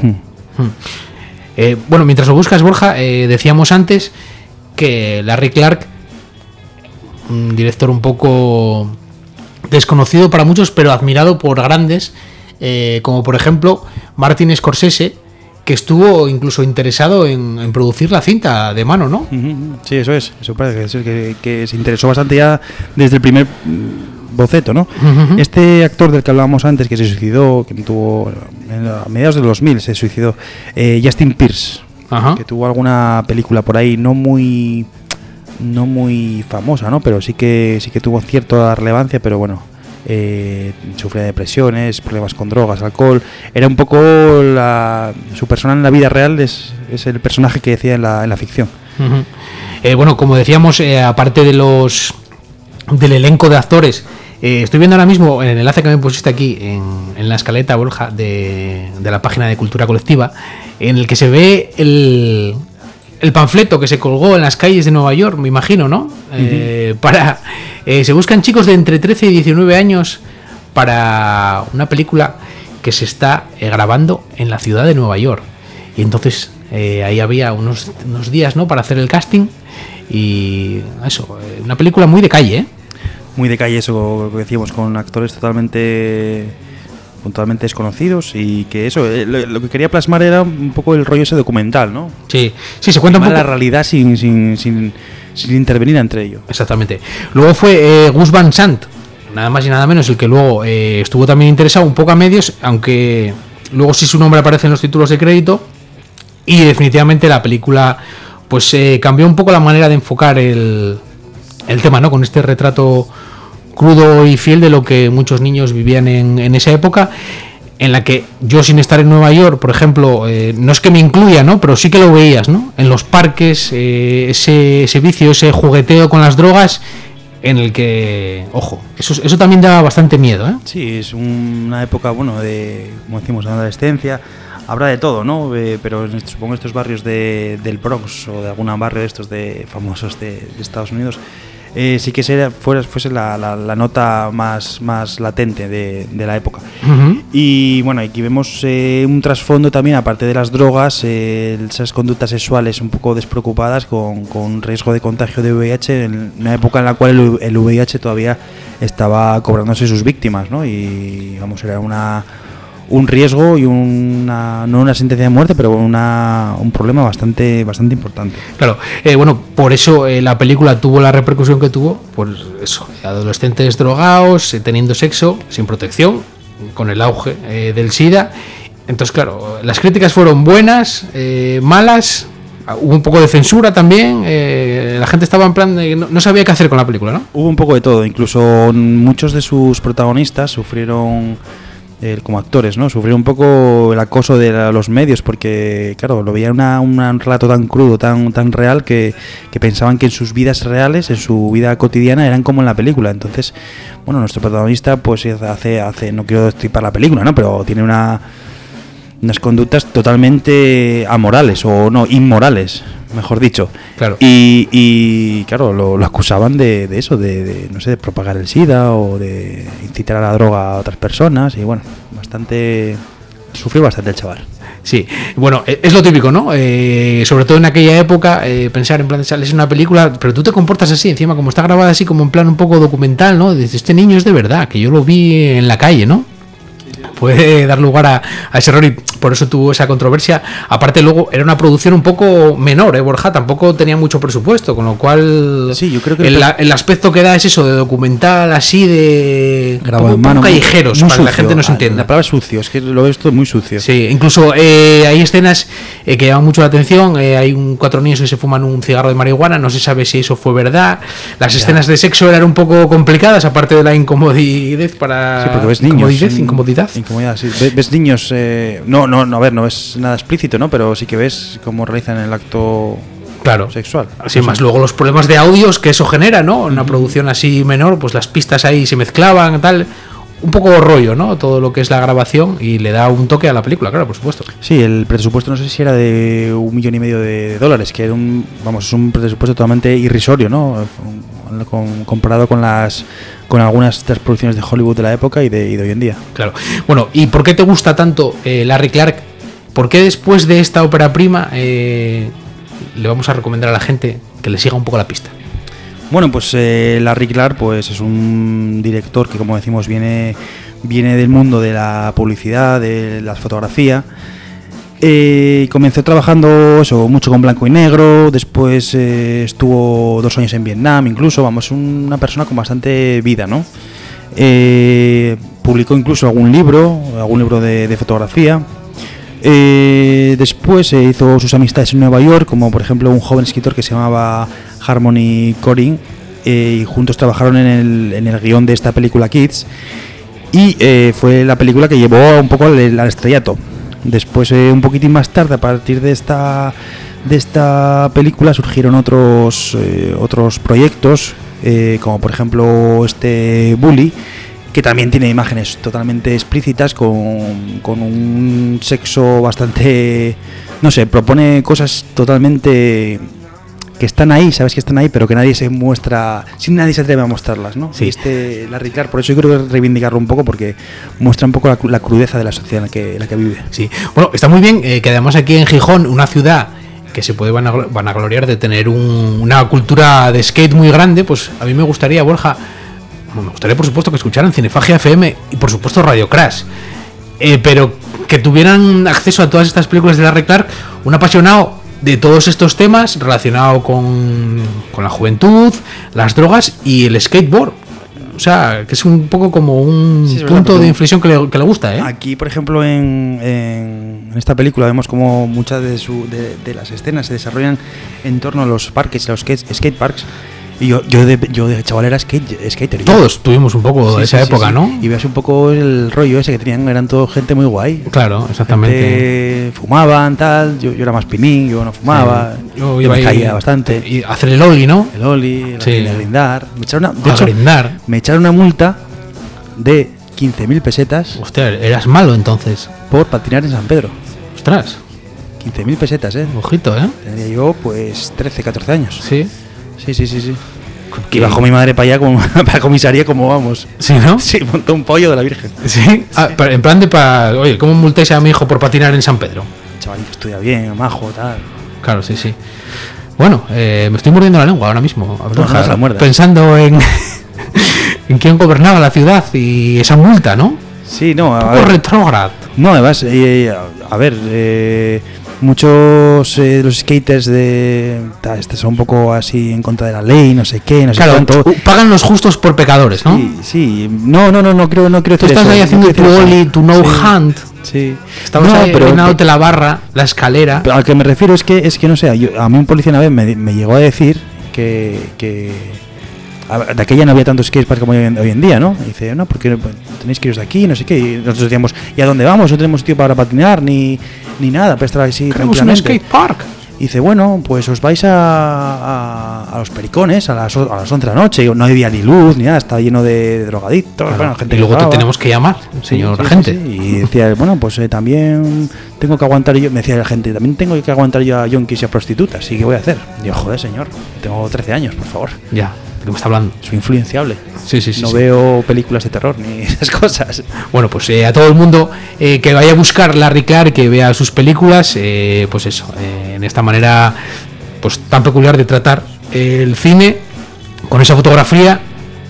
bueno, mientras lo buscas, Borja, decíamos antes que Larry Clark, un director un poco desconocido para muchos, pero admirado por grandes, como por ejemplo Martin Scorsese, que estuvo incluso interesado en producir la cinta de mano, ¿no? Sí, eso parece que se interesó bastante ya desde el primer boceto, ¿no? Este actor del que hablábamos antes, que se suicidó, que tuvo a mediados de los 2000 se suicidó, Justin Pierce, que tuvo alguna película por ahí no muy famosa, ¿no? Pero sí que tuvo cierta relevancia, pero bueno, sufría depresiones, problemas con drogas, alcohol. Era un poco su persona en la vida real, es el personaje que decía en la ficción. Bueno, como decíamos, aparte del elenco de actores, estoy viendo ahora mismo en el enlace que me pusiste aquí en la escaleta, Borja, de la página de Cultura Colectiva, en el que se ve el panfleto que se colgó en las calles de Nueva York, me imagino, ¿no? Se buscan chicos de entre 13 y 19 años para una película que se está grabando en la ciudad de Nueva York. Y entonces ahí había unos días, ¿no?, para hacer el casting. Y eso, una película muy de calle, ¿eh? Muy de calle, eso que decíamos, con actores totalmente totalmente desconocidos, y que eso, lo que quería plasmar era un poco el rollo ese documental, ¿no? Sí, se cuenta un poco la realidad sin intervenir entre ellos. Exactamente. Luego fue Gus Van Sant, nada más y nada menos, el que luego estuvo también interesado un poco a medios, aunque luego sí su nombre aparece en los títulos de crédito, y definitivamente la película pues cambió un poco la manera de enfocar el tema, ¿no? Con este retrato crudo y fiel de lo que muchos niños vivían en esa época, en la que yo, sin estar en Nueva York, por ejemplo, no es que me incluya, ¿no? Pero sí que lo veías, ¿no? En los parques, ese vicio, ese jugueteo con las drogas, en el que, ojo, eso también da bastante miedo, ¿eh? Sí, es una época, bueno, de, como decimos, de adolescencia. Habrá de todo, ¿no? Pero supongo estos barrios del Bronx o de algún barrio de estos famosos de Estados Unidos, sí que fuese la nota más latente de la época. Uh-huh. Y bueno, aquí vemos un trasfondo también, aparte de las drogas, esas conductas sexuales un poco despreocupadas con riesgo de contagio de VIH, en una época en la cual el VIH todavía estaba cobrándose sus víctimas, ¿no? Y vamos, era un riesgo y no una sentencia de muerte, pero un problema bastante importante. Claro, bueno, por eso la película tuvo la repercusión que tuvo, por eso, adolescentes drogados, teniendo sexo sin protección, con el auge del SIDA. Entonces, claro, las críticas fueron buenas, malas, hubo un poco de censura también, la gente estaba en plan de no sabía qué hacer con la película, ¿no? Hubo un poco de todo, incluso muchos de sus protagonistas sufrieron, como actores, ¿no? Sufrió un poco el acoso de los medios, porque claro, lo veían un relato tan crudo, tan real, que pensaban que en sus vidas reales, en su vida cotidiana, eran como en la película. Entonces, bueno, nuestro protagonista pues hace no quiero destripar la película, ¿no? Pero tiene unas conductas totalmente amorales, o no, inmorales, mejor dicho. Claro. Y claro, lo acusaban de eso, no sé, de propagar el SIDA o de incitar a la droga a otras personas, y bueno, sufrió bastante el chaval. Sí, bueno, es lo típico, ¿no? Sobre todo en aquella época, pensar en plan, sales en una película, pero tú te comportas así, encima como está grabada así como en plan un poco documental, ¿no? Dices, este niño es de verdad, que yo lo vi en la calle, ¿no? Puede dar lugar a ese error, y por eso tuvo esa controversia. Aparte, luego era una producción un poco menor, Borja, tampoco tenía mucho presupuesto, con lo cual sí, yo creo que el aspecto que da es eso, de documental, así de grabado en mano, callejeros, para sucio, que la gente no se entienda. La palabra es sucio, es que lo ves todo muy sucio. Sí, incluso hay escenas que llaman mucho la atención. Hay 4 niños que se fuman un cigarro de marihuana, no se sabe si eso fue verdad. Las escenas de sexo eran un poco complicadas, aparte de la incomodidad para... Sí, porque ves niños. Incomodidad. Sí. Ves niños, no es nada explícito, ¿no? Pero sí que ves cómo realizan el acto, claro, sexual. Así más luego los problemas de audios que eso genera, ¿no? Una producción así menor, pues las pistas ahí se mezclaban, tal. Un poco rollo, ¿no? Todo lo que es la grabación, y le da un toque a la película, claro, por supuesto. Sí, el presupuesto no sé si era de $1,5 millones de dólares, que era es un presupuesto totalmente irrisorio, ¿no? Comparado con algunas de las producciones de Hollywood de la época y de hoy en día. Claro. Bueno, ¿y por qué te gusta tanto Larry Clark? ¿Por qué después de esta ópera prima le vamos a recomendar a la gente que le siga un poco la pista? Bueno, pues Larry Clark pues es un director que, como decimos, viene del mundo de la publicidad, de la fotografía. Comenzó trabajando mucho con blanco y negro, después estuvo 2 años en Vietnam, incluso, una persona con bastante vida, ¿no? Publicó incluso algún libro de fotografía. Después hizo sus amistades en Nueva York, como por ejemplo un joven escritor que se llamaba Harmony Korine, y juntos trabajaron en el guión de esta película Kids, y fue la película que llevó un poco al estrellato. Después, un poquitín más tarde, a partir de esta película, surgieron otros proyectos, como por ejemplo Bully, que también tiene imágenes totalmente explícitas, con un sexo bastante, no sé, propone cosas totalmente que están ahí, sabes que están ahí, pero que nadie se muestra, nadie se atreve a mostrarlas, ¿no? Sí. Larry Clark, por eso yo creo que reivindicarlo un poco, porque muestra un poco la crudeza de la sociedad en la que vive. Sí, bueno, está muy bien que además aquí en Gijón, una ciudad que se puede vanagloriar de tener una cultura de skate muy grande, pues a mí me gustaría, Borja, por supuesto que escucharan Cinefagia FM y por supuesto Radio Crash, pero que tuvieran acceso a todas estas películas de Larry Clark un apasionado de todos estos temas relacionado con la juventud, las drogas y el skateboard. O sea, que es un poco como un punto de inflexión que le gusta, ¿eh? Aquí, por ejemplo, en esta película vemos como muchas de las escenas se desarrollan en torno a los parques, a los skate parks. Y yo de chaval era skater. Todos tuvimos un poco de esa época, ¿no? Y ves un poco el rollo ese que tenían, eran todo gente muy guay. Claro, exactamente. Fumaban, tal, yo era más pinín, yo no fumaba, yo me caía bastante. Y hacer el ollie, ¿no? El ollie, el grindar. Me echaron una multa de 15.000 pesetas. Hostia, eras malo entonces. Por patinar en San Pedro. Ostras. 15.000 pesetas, Ojito, Tendría yo, pues, 13, 14 años. Sí. Sí. Y bajó mi madre para allá, como para comisaría, como vamos. ¿Sí, no? Sí, montó un pollo de la Virgen. Sí. En plan oye, ¿cómo multéis a mi hijo por patinar en San Pedro? Chaval que estudia bien, majo, tal. Claro, sí. Bueno, me estoy mordiendo la lengua ahora mismo. Pensando en quién gobernaba la ciudad y esa multa, ¿no? Sí, no. Un poco retrógrado. No, además, a ver, muchos de los skaters son un poco así en contra de la ley, no sé qué, no sé cuánto. Pagan los justos por pecadores, ¿no? Sí. No creo decir Tú estás eso, ahí haciendo tu ollie, tu no hand. Sí. Estabas ahí peinándote la barra, la escalera. Pero a lo que me refiero es que no sé, a mí un policía una vez me llegó a decir que de aquella no había tantos skateparks como hoy en día, ¿no? Y dice, no, porque tenéis que iros de aquí, no sé qué. Y nosotros decíamos, ¿y a dónde vamos? No tenemos sitio para patinar ni nada, para estar así tranquilamente. Un skatepark. Y dice, bueno, pues os vais a los Pericones a las 11 de la noche. Y no había ni luz ni nada, estaba lleno de drogadictos. Claro. Bueno, gente y luego te tenemos que llamar, señor agente. Sí. Y decía, bueno, pues también tengo que aguantar yo, me decía la gente, también tengo que aguantar yo a yonkis y a prostitutas. ¿Y qué voy a hacer? Digo, joder, señor, tengo 13 años, por favor. Ya. ¿De qué me está hablando? Soy influenciable. Sí. No veo películas de terror ni esas cosas. Bueno, pues a todo el mundo que vaya a buscar Larry Clark, que vea sus películas, pues eso, en esta manera pues tan peculiar de tratar el cine, con esa fotografía.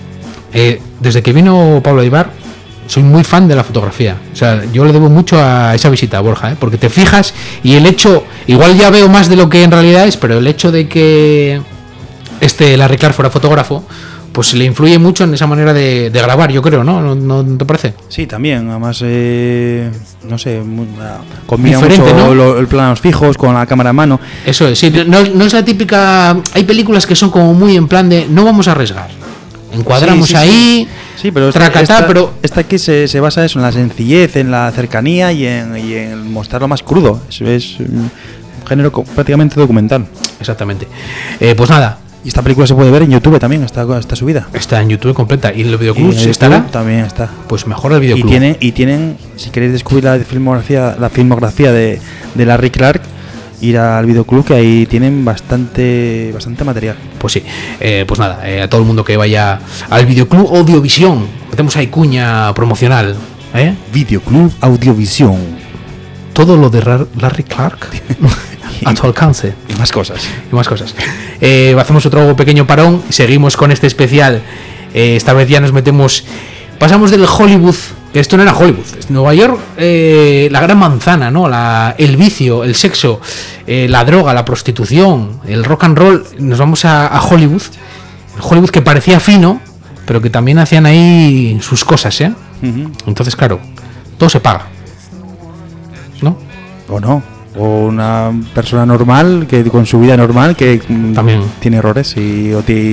Desde que vino Pablo Aybar, soy muy fan de la fotografía. O sea, yo le debo mucho a esa visita a Borja, porque te fijas y el hecho, igual ya veo más de lo que en realidad es, pero el hecho de que Larry Clark fuera fotógrafo, pues le influye mucho en esa manera de grabar, yo creo, ¿no? ¿No te parece? Sí, también, además, no sé, combina diferente, mucho, ¿no? el planos fijos con la cámara a mano. Eso es, sí, no es la típica. Hay películas que son como muy en plan de no vamos a arriesgar. Encuadramos ahí. Sí, pero esta aquí se basa eso, en la sencillez, en la cercanía y en mostrarlo más crudo. Es un género prácticamente documental. Exactamente. Pues nada. Y esta película se puede ver en YouTube también, está subida. Está en YouTube completa. ¿Y el videoclub estará? También está. Pues mejor el videoclub. Y tienen, si queréis descubrir la filmografía de Larry Clark, ir al videoclub, que ahí tienen bastante material. Pues sí. Pues nada, a todo el mundo que vaya al videoclub Audiovisión, metemos ahí cuña promocional. Videoclub Audiovisión. Todo lo de Larry Clark a tu alcance. Y más cosas. Hacemos otro pequeño parón y seguimos con este especial. Esta vez ya nos metemos. Pasamos del Hollywood, que esto no era Hollywood, Nueva York, la gran manzana, ¿no? El vicio, el sexo, la droga, la prostitución, el rock and roll. Nos vamos a Hollywood. El Hollywood que parecía fino, pero que también hacían ahí sus cosas, Uh-huh. Entonces, claro, todo se paga, ¿no? O no. O una persona normal, que con su vida normal, que también tiene errores y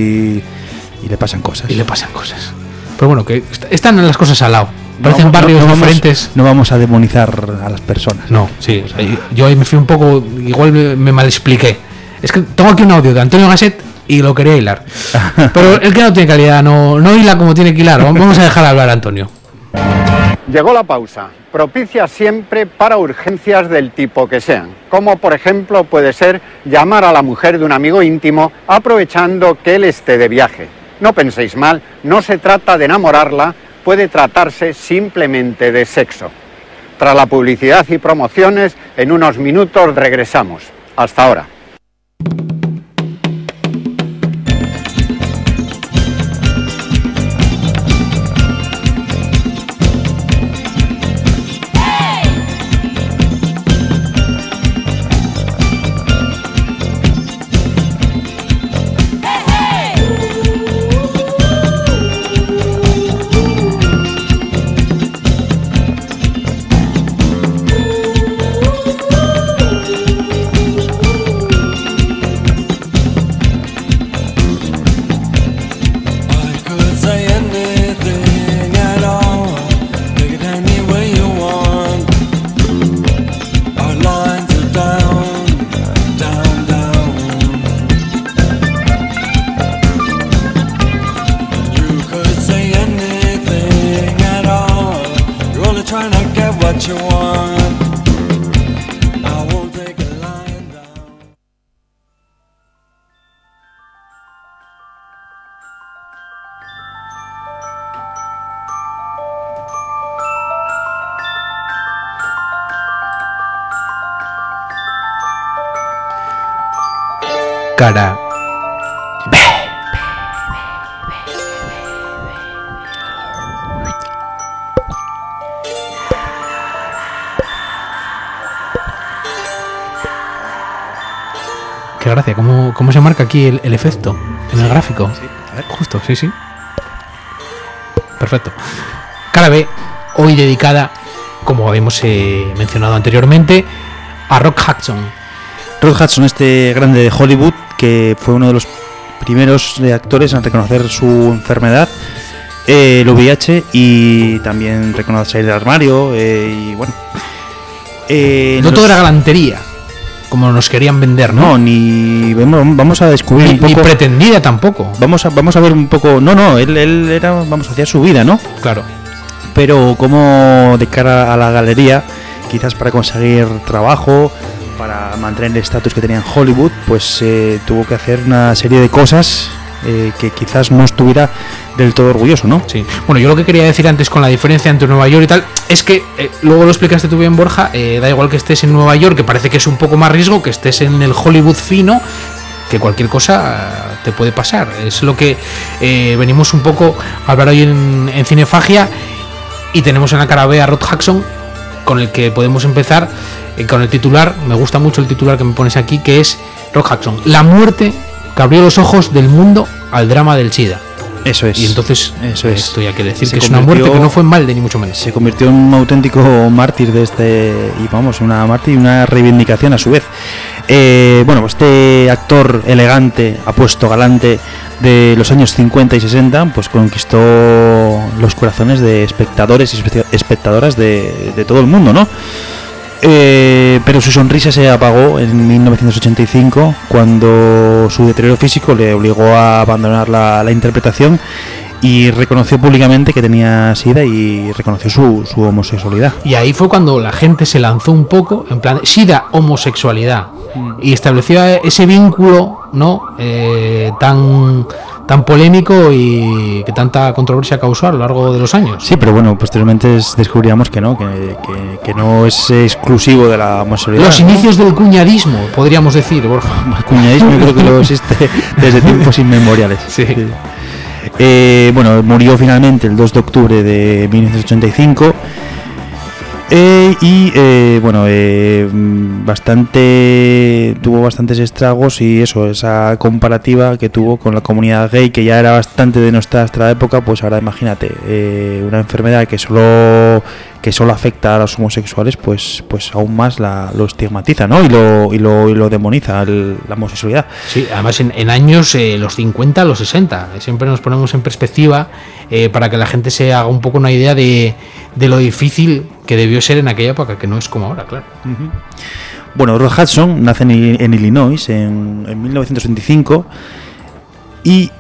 le pasan cosas. Pero bueno, que están las cosas al lado. Parecen barrios diferentes. No vamos a demonizar a las personas. No, sí. Yo ahí me fui un poco, igual me mal expliqué. Es que tengo aquí un audio de Antonio Gasset y lo quería hilar. Pero el que no tiene calidad no hila como tiene que hilar. Vamos a dejar hablar a Antonio. Llegó la pausa, propicia siempre para urgencias del tipo que sean, como por ejemplo puede ser llamar a la mujer de un amigo íntimo aprovechando que él esté de viaje. No penséis mal, no se trata de enamorarla, puede tratarse simplemente de sexo. Tras la publicidad y promociones, en unos minutos regresamos. Hasta ahora. Cara. Qué gracia, ¿cómo se marca aquí el efecto en el gráfico? Sí, a ver. Justo, sí. Perfecto. Cara B, hoy dedicada, como habíamos mencionado anteriormente, a Rock Hudson. Rock Hudson, este grande de Hollywood, que fue uno de los primeros actores en reconocer su enfermedad, el VIH, y también reconocer salir del armario, y bueno. No todo era galantería, como nos querían vender, ¿no? No, ni vamos a descubrir un poco. Ni pretendida tampoco. Vamos a ver un poco. No, él era, hacía su vida, ¿no? Claro. Pero como de cara a la galería, quizás para conseguir trabajo, para mantener el estatus que tenía en Hollywood, pues tuvo que hacer una serie de cosas que quizás no estuviera del todo orgulloso, ¿no? Sí. Bueno, yo lo que quería decir antes con la diferencia entre Nueva York y tal, es que, luego lo explicaste tú bien, Borja, da igual que estés en Nueva York, que parece que es un poco más riesgo, que estés en el Hollywood fino, que cualquier cosa te puede pasar. Es lo que venimos un poco a hablar hoy en Cinefagia, y tenemos en la cara B a Rock Hudson, con el que podemos empezar con el titular. Me gusta mucho el titular que me pones aquí, que es Rock Hudson, la muerte que abrió los ojos del mundo al drama del SIDA. Eso es. Y entonces, eso es. esto ya quiere decir Se que es una muerte que no fue en balde, ni mucho menos. Se convirtió en un auténtico mártir de una mártir y una reivindicación a su vez. Bueno, pues este actor elegante, apuesto, galante de los años 50 y 60, pues conquistó los corazones de espectadores y espectadoras de todo el mundo, ¿no? Pero su sonrisa se apagó en 1985, cuando su deterioro físico le obligó a abandonar la interpretación, y reconoció públicamente que tenía SIDA y reconoció su homosexualidad. Y ahí fue cuando la gente se lanzó un poco en plan SIDA, homosexualidad, y estableció ese vínculo, ¿no? Tan polémico y que tanta controversia causó a lo largo de los años. Sí, pero bueno, posteriormente descubríamos que no, que no es exclusivo de la homosexualidad. Los inicios del cuñadismo, podríamos decir, Borja. El cuñadismo yo creo que lo existe desde tiempos inmemoriales. Sí. Bueno, murió finalmente el 2 de octubre de 1985. Tuvo bastantes estragos, y esa comparativa que tuvo con la comunidad gay, que ya era bastante de nuestra época, pues ahora imagínate, una enfermedad que solo afecta a los homosexuales, pues aún más lo estigmatiza, ¿no? Y lo demoniza la homosexualidad. Sí, además en años los 50, los 60, siempre nos ponemos en perspectiva para que la gente se haga un poco una idea de lo difícil que debió ser en aquella época, que no es como ahora, claro. Uh-huh. Bueno, Rock Hudson nace en Illinois en 1925 y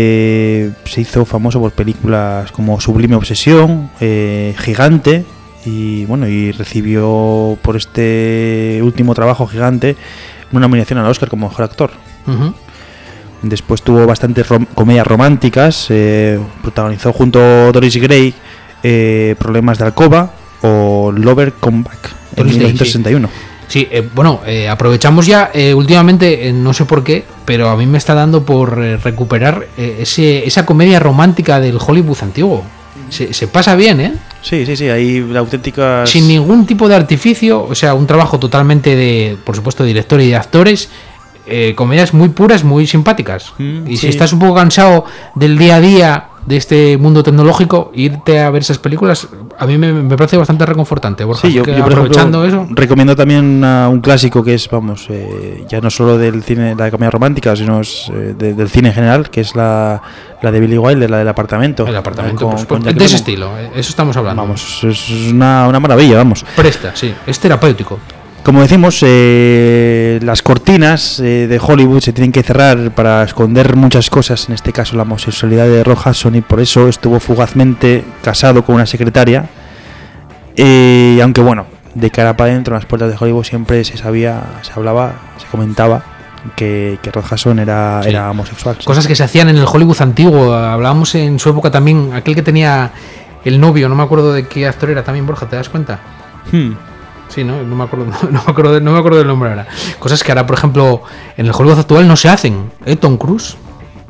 se hizo famoso por películas como Sublime Obsesión, Gigante, y bueno, y recibió por este último trabajo, Gigante, una nominación al Oscar como mejor actor. Uh-huh. Después tuvo bastantes comedias románticas, protagonizó junto a Doris Gray Problemas de Alcoba o Lover Come Back en 1961. Sí, aprovechamos ya últimamente, no sé por qué, pero a mí me está dando por recuperar esa comedia romántica del Hollywood antiguo. Se pasa bien, ¿eh? Sí, hay auténticas... Sin ningún tipo de artificio, o sea, un trabajo totalmente por supuesto, de director y de actores, comedias muy puras, muy simpáticas. Y si estás un poco cansado del día a día de este mundo tecnológico, irte a ver esas películas a mí me parece bastante reconfortante, Borja. Sí, yo por aprovechando ejemplo, eso, recomiendo también un clásico que es, ya no solo del cine, la comedia romántica, sino del cine en general, que es la de Billy Wilder, la del apartamento. El apartamento, con de ese estilo, eso estamos hablando. Vamos, es una maravilla, vamos. Presta, sí, es terapéutico. Como decimos, las cortinas de Hollywood se tienen que cerrar para esconder muchas cosas, en este caso la homosexualidad de Rock Hudson, y por eso estuvo fugazmente casado con una secretaria Y aunque bueno, de cara para adentro, en las puertas de Hollywood siempre se comentaba que Rod Hudson era homosexual. Sí. Cosas que se hacían en el Hollywood antiguo. Hablábamos en su época también, aquel que tenía el novio, no me acuerdo de qué actor era también, Borja, ¿te das cuenta? Sí, no me acuerdo del nombre ahora. Cosas que ahora, por ejemplo, en el Hollywood actual no se hacen. Tom Cruise.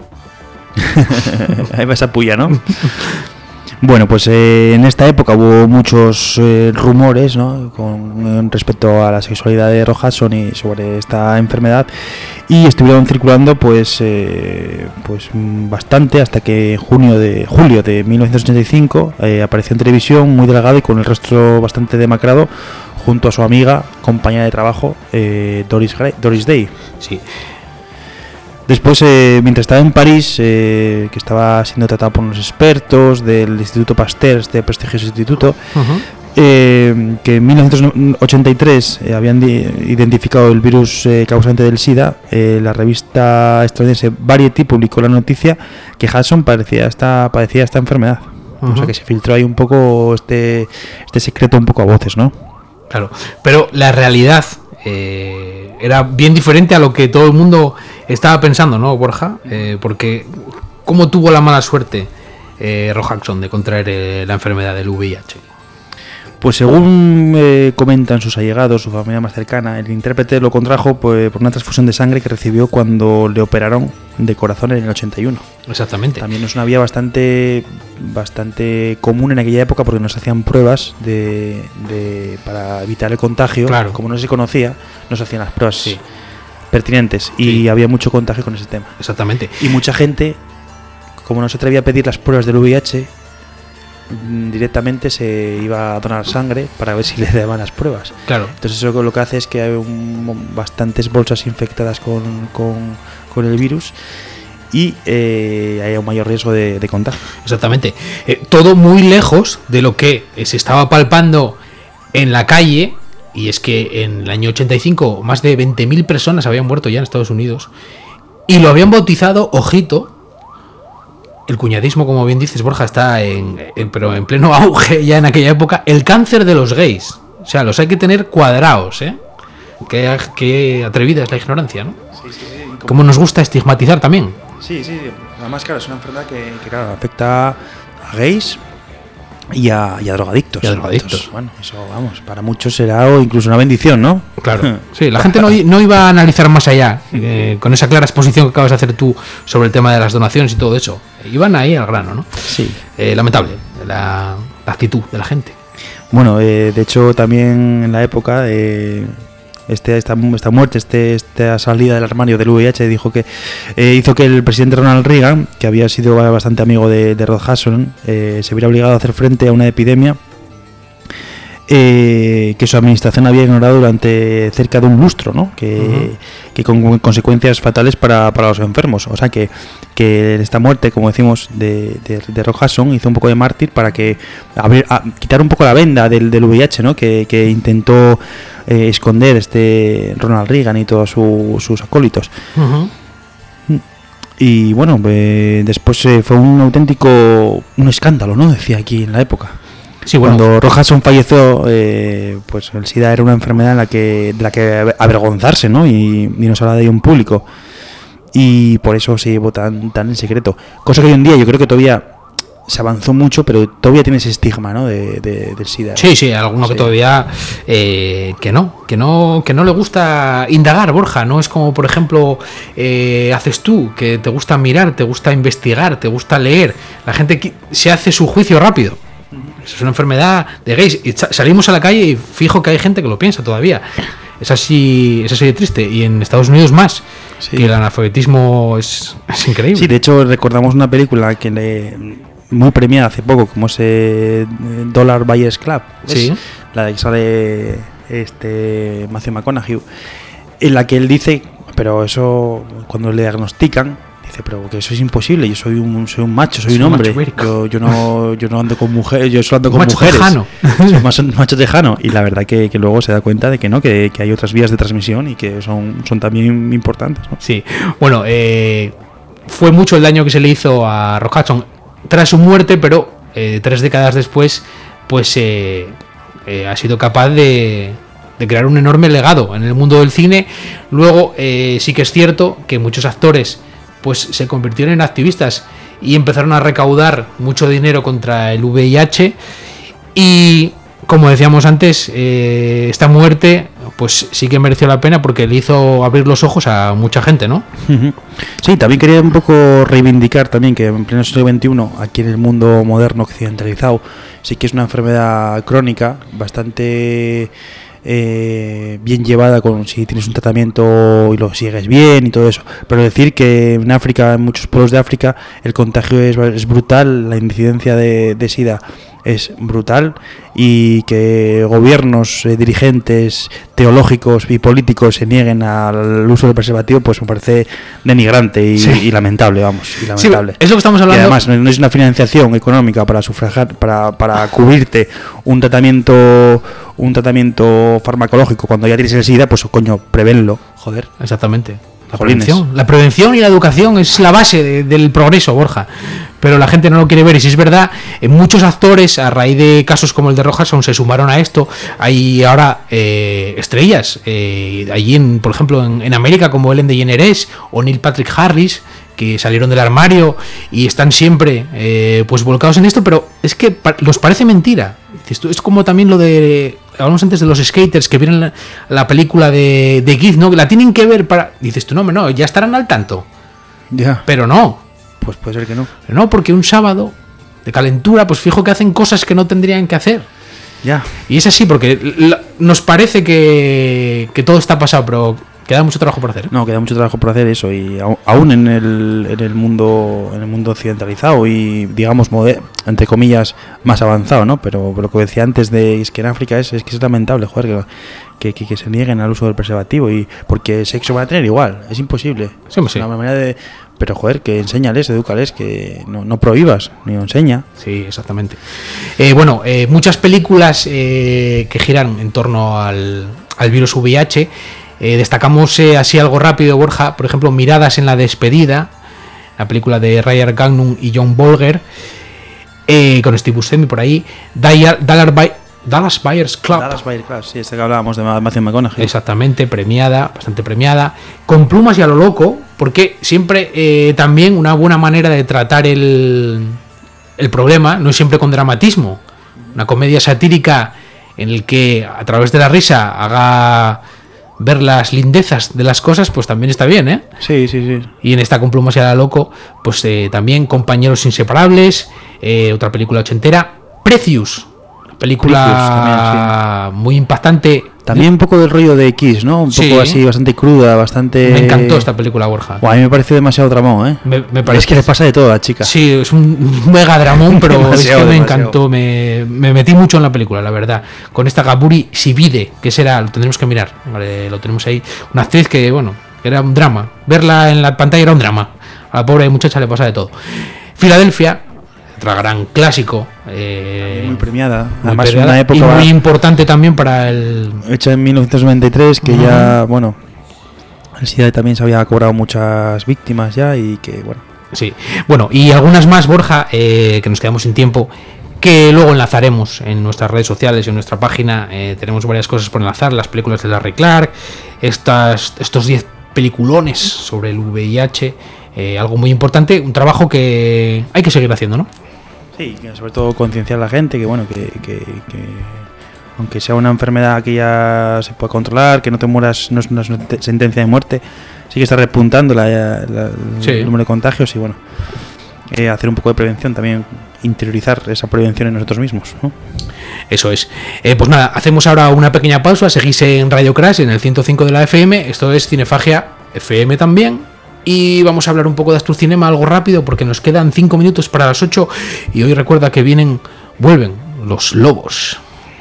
Ahí va esa puya, ¿no? Bueno, pues en esta época hubo muchos rumores, ¿no? Con respecto a la sexualidad de Rod Hudson y sobre esta enfermedad, y estuvieron circulando pues bastante hasta que en julio de 1985 apareció en televisión muy delgado y con el rostro bastante demacrado junto a su amiga, compañera de trabajo, Doris Day. Sí. Después, mientras estaba en París, que estaba siendo tratado por unos expertos del Instituto Pasteur, este prestigioso instituto, que en 1983 habían identificado el virus causante del SIDA, la revista estadounidense Variety publicó la noticia que Hudson padecía esta enfermedad. O sea que se filtró ahí un poco este secreto un poco a voces, ¿no? Claro, pero la realidad era bien diferente a lo que todo el mundo estaba pensando, ¿no, Borja? Porque ¿cómo tuvo la mala suerte Rod Hudson de contraer la enfermedad del VIH? Pues según comentan sus allegados, su familia más cercana, el intérprete lo contrajo por una transfusión de sangre que recibió cuando le operaron de corazón en el 81. Exactamente. También es una vía bastante común en aquella época porque no se hacían pruebas para evitar el contagio. Claro. Como no se conocía, no se hacían las pruebas pertinentes y había mucho contagio con ese tema. Exactamente. Y mucha gente, como no se atrevía a pedir las pruebas del VIH, directamente se iba a donar sangre para ver si le daban las pruebas. Claro. Entonces eso lo que hace es que hay bastantes bolsas infectadas con el virus y hay un mayor riesgo de contagio. Exactamente. Todo muy lejos de lo que se estaba palpando en la calle, y es que en el año 85 más de 20.000 personas habían muerto ya en Estados Unidos y lo habían bautizado, ojito, el cuñadismo, como bien dices, Borja, está pero en pleno auge ya en aquella época, el cáncer de los gays. O sea, los hay que tener cuadrados, ¿eh? Qué atrevida es la ignorancia, ¿no? Sí. Como nos gusta estigmatizar también. Sí. Además, claro, es una enfermedad que claro, afecta a gays y a drogadictos. Entonces, bueno, eso, vamos, para muchos será o incluso una bendición, ¿no? Claro. Sí, la gente no iba a analizar más allá, con esa clara exposición que acabas de hacer tú sobre el tema de las donaciones y todo eso. Iban ahí al grano, ¿no? Sí. Lamentable la actitud de la gente. Bueno, de hecho, también en la época, esta muerte, esta salida del armario del VIH hizo que el presidente Ronald Reagan, que había sido bastante amigo de Rod Hudson, se viera obligado a hacer frente a una epidemia que su administración había ignorado durante cerca de un lustro, ¿no? Que con consecuencias fatales para los enfermos. O sea que esta muerte, como decimos, de Rod Hudson hizo un poco de mártir para quitar un poco la venda del VIH, ¿no? Que intentó esconder Ronald Reagan y todos sus acólitos. Y bueno, después fue un escándalo, ¿no? Decía aquí en la época. Sí, bueno, cuando Rod Hudson falleció, pues el SIDA era una enfermedad de la que avergonzarse, ¿no? Y no se habla de ello en público. Y por eso se llevó tan en secreto. Cosa que hoy en día yo creo que todavía se avanzó mucho, pero todavía tiene ese estigma, ¿no? Del SIDA. Sí, alguno que todavía que no le gusta indagar, Borja. No es como, por ejemplo, haces tú, que te gusta mirar, te gusta investigar, te gusta leer. La gente se hace su juicio rápido. Es una enfermedad de gays. Y salimos a la calle y fijo que hay gente que lo piensa todavía. Es así de triste. Y en Estados Unidos más. Sí. Que el analfabetismo es increíble. Sí, de hecho recordamos una película muy premiada hace poco, como ese Dollar Buyers Club. Sí. La de que sale Matthew McConaughey, en la que él dice, pero eso cuando le diagnostican, dice, pero que eso es imposible, yo soy un macho, soy un hombre, yo no ando con mujeres, yo solo ando con mujeres. Tejano. Soy un macho tejano. Y la verdad que luego se da cuenta de que no, que hay otras vías de transmisión y que son también importantes, ¿no? Sí, bueno, fue mucho el daño que se le hizo a Rod Hudson tras su muerte, pero 3 décadas después, pues ha sido capaz de crear un enorme legado en el mundo del cine. Luego sí que es cierto que muchos actores pues se convirtieron en activistas y empezaron a recaudar mucho dinero contra el VIH, y como decíamos antes, esta muerte pues sí que mereció la pena porque le hizo abrir los ojos a mucha gente, ¿no? Sí, también quería un poco reivindicar también que en pleno siglo XXI, aquí en el mundo moderno occidentalizado, sí que es una enfermedad crónica bastante bien llevada, con si tienes un tratamiento y lo sigues bien y todo eso. Pero decir que en África, en muchos pueblos de África, el contagio es brutal, la incidencia de SIDA es brutal, y que gobiernos, dirigentes teológicos y políticos se nieguen al uso del preservativo, pues me parece denigrante y lamentable, vamos, y lamentable. Sí, es lo que estamos hablando. Y además no es una financiación económica para sufragar, para cubrirte un tratamiento farmacológico cuando ya tienes el SIDA, pues coño, prevénlo, joder. Exactamente. La prevención y la educación es la base del progreso, Borja. Pero la gente no lo quiere ver, y si es verdad, muchos actores, a raíz de casos como el de Rogerson, se sumaron a esto. Hay ahora estrellas, allí por ejemplo en América, como Ellen DeGeneres o Neil Patrick Harris, que salieron del armario y están siempre pues volcados en esto, pero es que los parece mentira. Es como también lo de... Hablamos antes de los skaters que vieron la película de Giz, ¿no? Que la tienen que ver para... Dices tú, no, ya estarán al tanto. Ya. Pero no. Pues puede ser que no. Pero no, porque un sábado de calentura, pues fijo que hacen cosas que no tendrían que hacer. Ya. Y es así, porque nos parece que todo está pasado, pero queda mucho trabajo por hacer. No, queda mucho trabajo por hacer, eso, y aún en el mundo occidentalizado y, digamos, entre comillas, más avanzado, ¿no? Pero lo que decía antes es que en África es que es lamentable, joder, que se nieguen al uso del preservativo, y porque sexo van a tener igual, es imposible. Sí. Una manera de... Pero joder, que enséñales, edúcales, que no prohíbas, ni enseña. Sí, exactamente. Muchas películas que giran en torno al virus VIH. Destacamos así algo rápido, Borja, por ejemplo, Miradas en la despedida, la película de Ryan Gagnon y John Bolger, con Steve Buscemi por ahí, Dallas Buyers Club. Dallas Buyers Club, sí, que hablábamos de Matthew McConaughey. Exactamente, bastante premiada, con plumas y a lo loco, porque siempre también una buena manera de tratar el problema, no es siempre con dramatismo, una comedia satírica en el que a través de la risa haga ver las lindezas de las cosas, pues también está bien, ¿eh? Sí. Y en esta con plumas y a lo loco, pues también Compañeros inseparables, otra película ochentera, Precious, película también, sí, muy impactante. También un poco del rollo de Kiss, ¿no? Un poco así, bastante cruda, bastante... Me encantó esta película, Borja. A mí me parece demasiado dramón, ¿eh? Me parece... Es que le pasa de todo a la chica. Sí, es un mega dramón, pero es que me encantó. Me metí mucho en la película, la verdad. Con esta Gaburi Sibide, que será, lo tendremos que mirar. Vale, lo tenemos ahí. Una actriz que, era un drama. Verla en la pantalla era un drama. A la pobre muchacha le pasa de todo. Filadelfia, otra gran clásico, muy premiada, además una época y muy importante también para el... Hecha en 1993, que ya, el SIDA también se había cobrado muchas víctimas ya, y que, Sí, y algunas más, Borja, que nos quedamos sin tiempo, que luego enlazaremos en nuestras redes sociales y en nuestra página. Tenemos varias cosas por enlazar, las películas de Larry Clark, estos 10 peliculones sobre el VIH, algo muy importante, un trabajo que hay que seguir haciendo, ¿no? Sí, sobre todo concienciar a la gente que aunque sea una enfermedad que ya se puede controlar, que no te mueras, no es una sentencia de muerte, sí que está repuntando el número de contagios, y hacer un poco de prevención también, interiorizar esa prevención en nosotros mismos, ¿no? Eso es. Pues nada, hacemos ahora una pequeña pausa, seguís en Radio Crash en el 105 de la FM, esto es Cinefagia FM también. Y vamos a hablar un poco de Asturcinema, algo rápido, porque nos quedan 5 minutos para las 8. Y hoy recuerda que vuelven los lobos.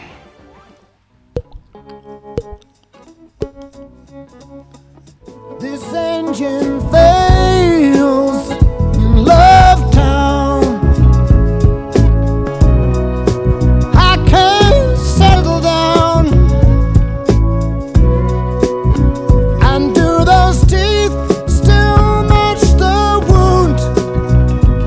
This engine fails in Love Town. I can't settle down. And do those teeth still match the wound?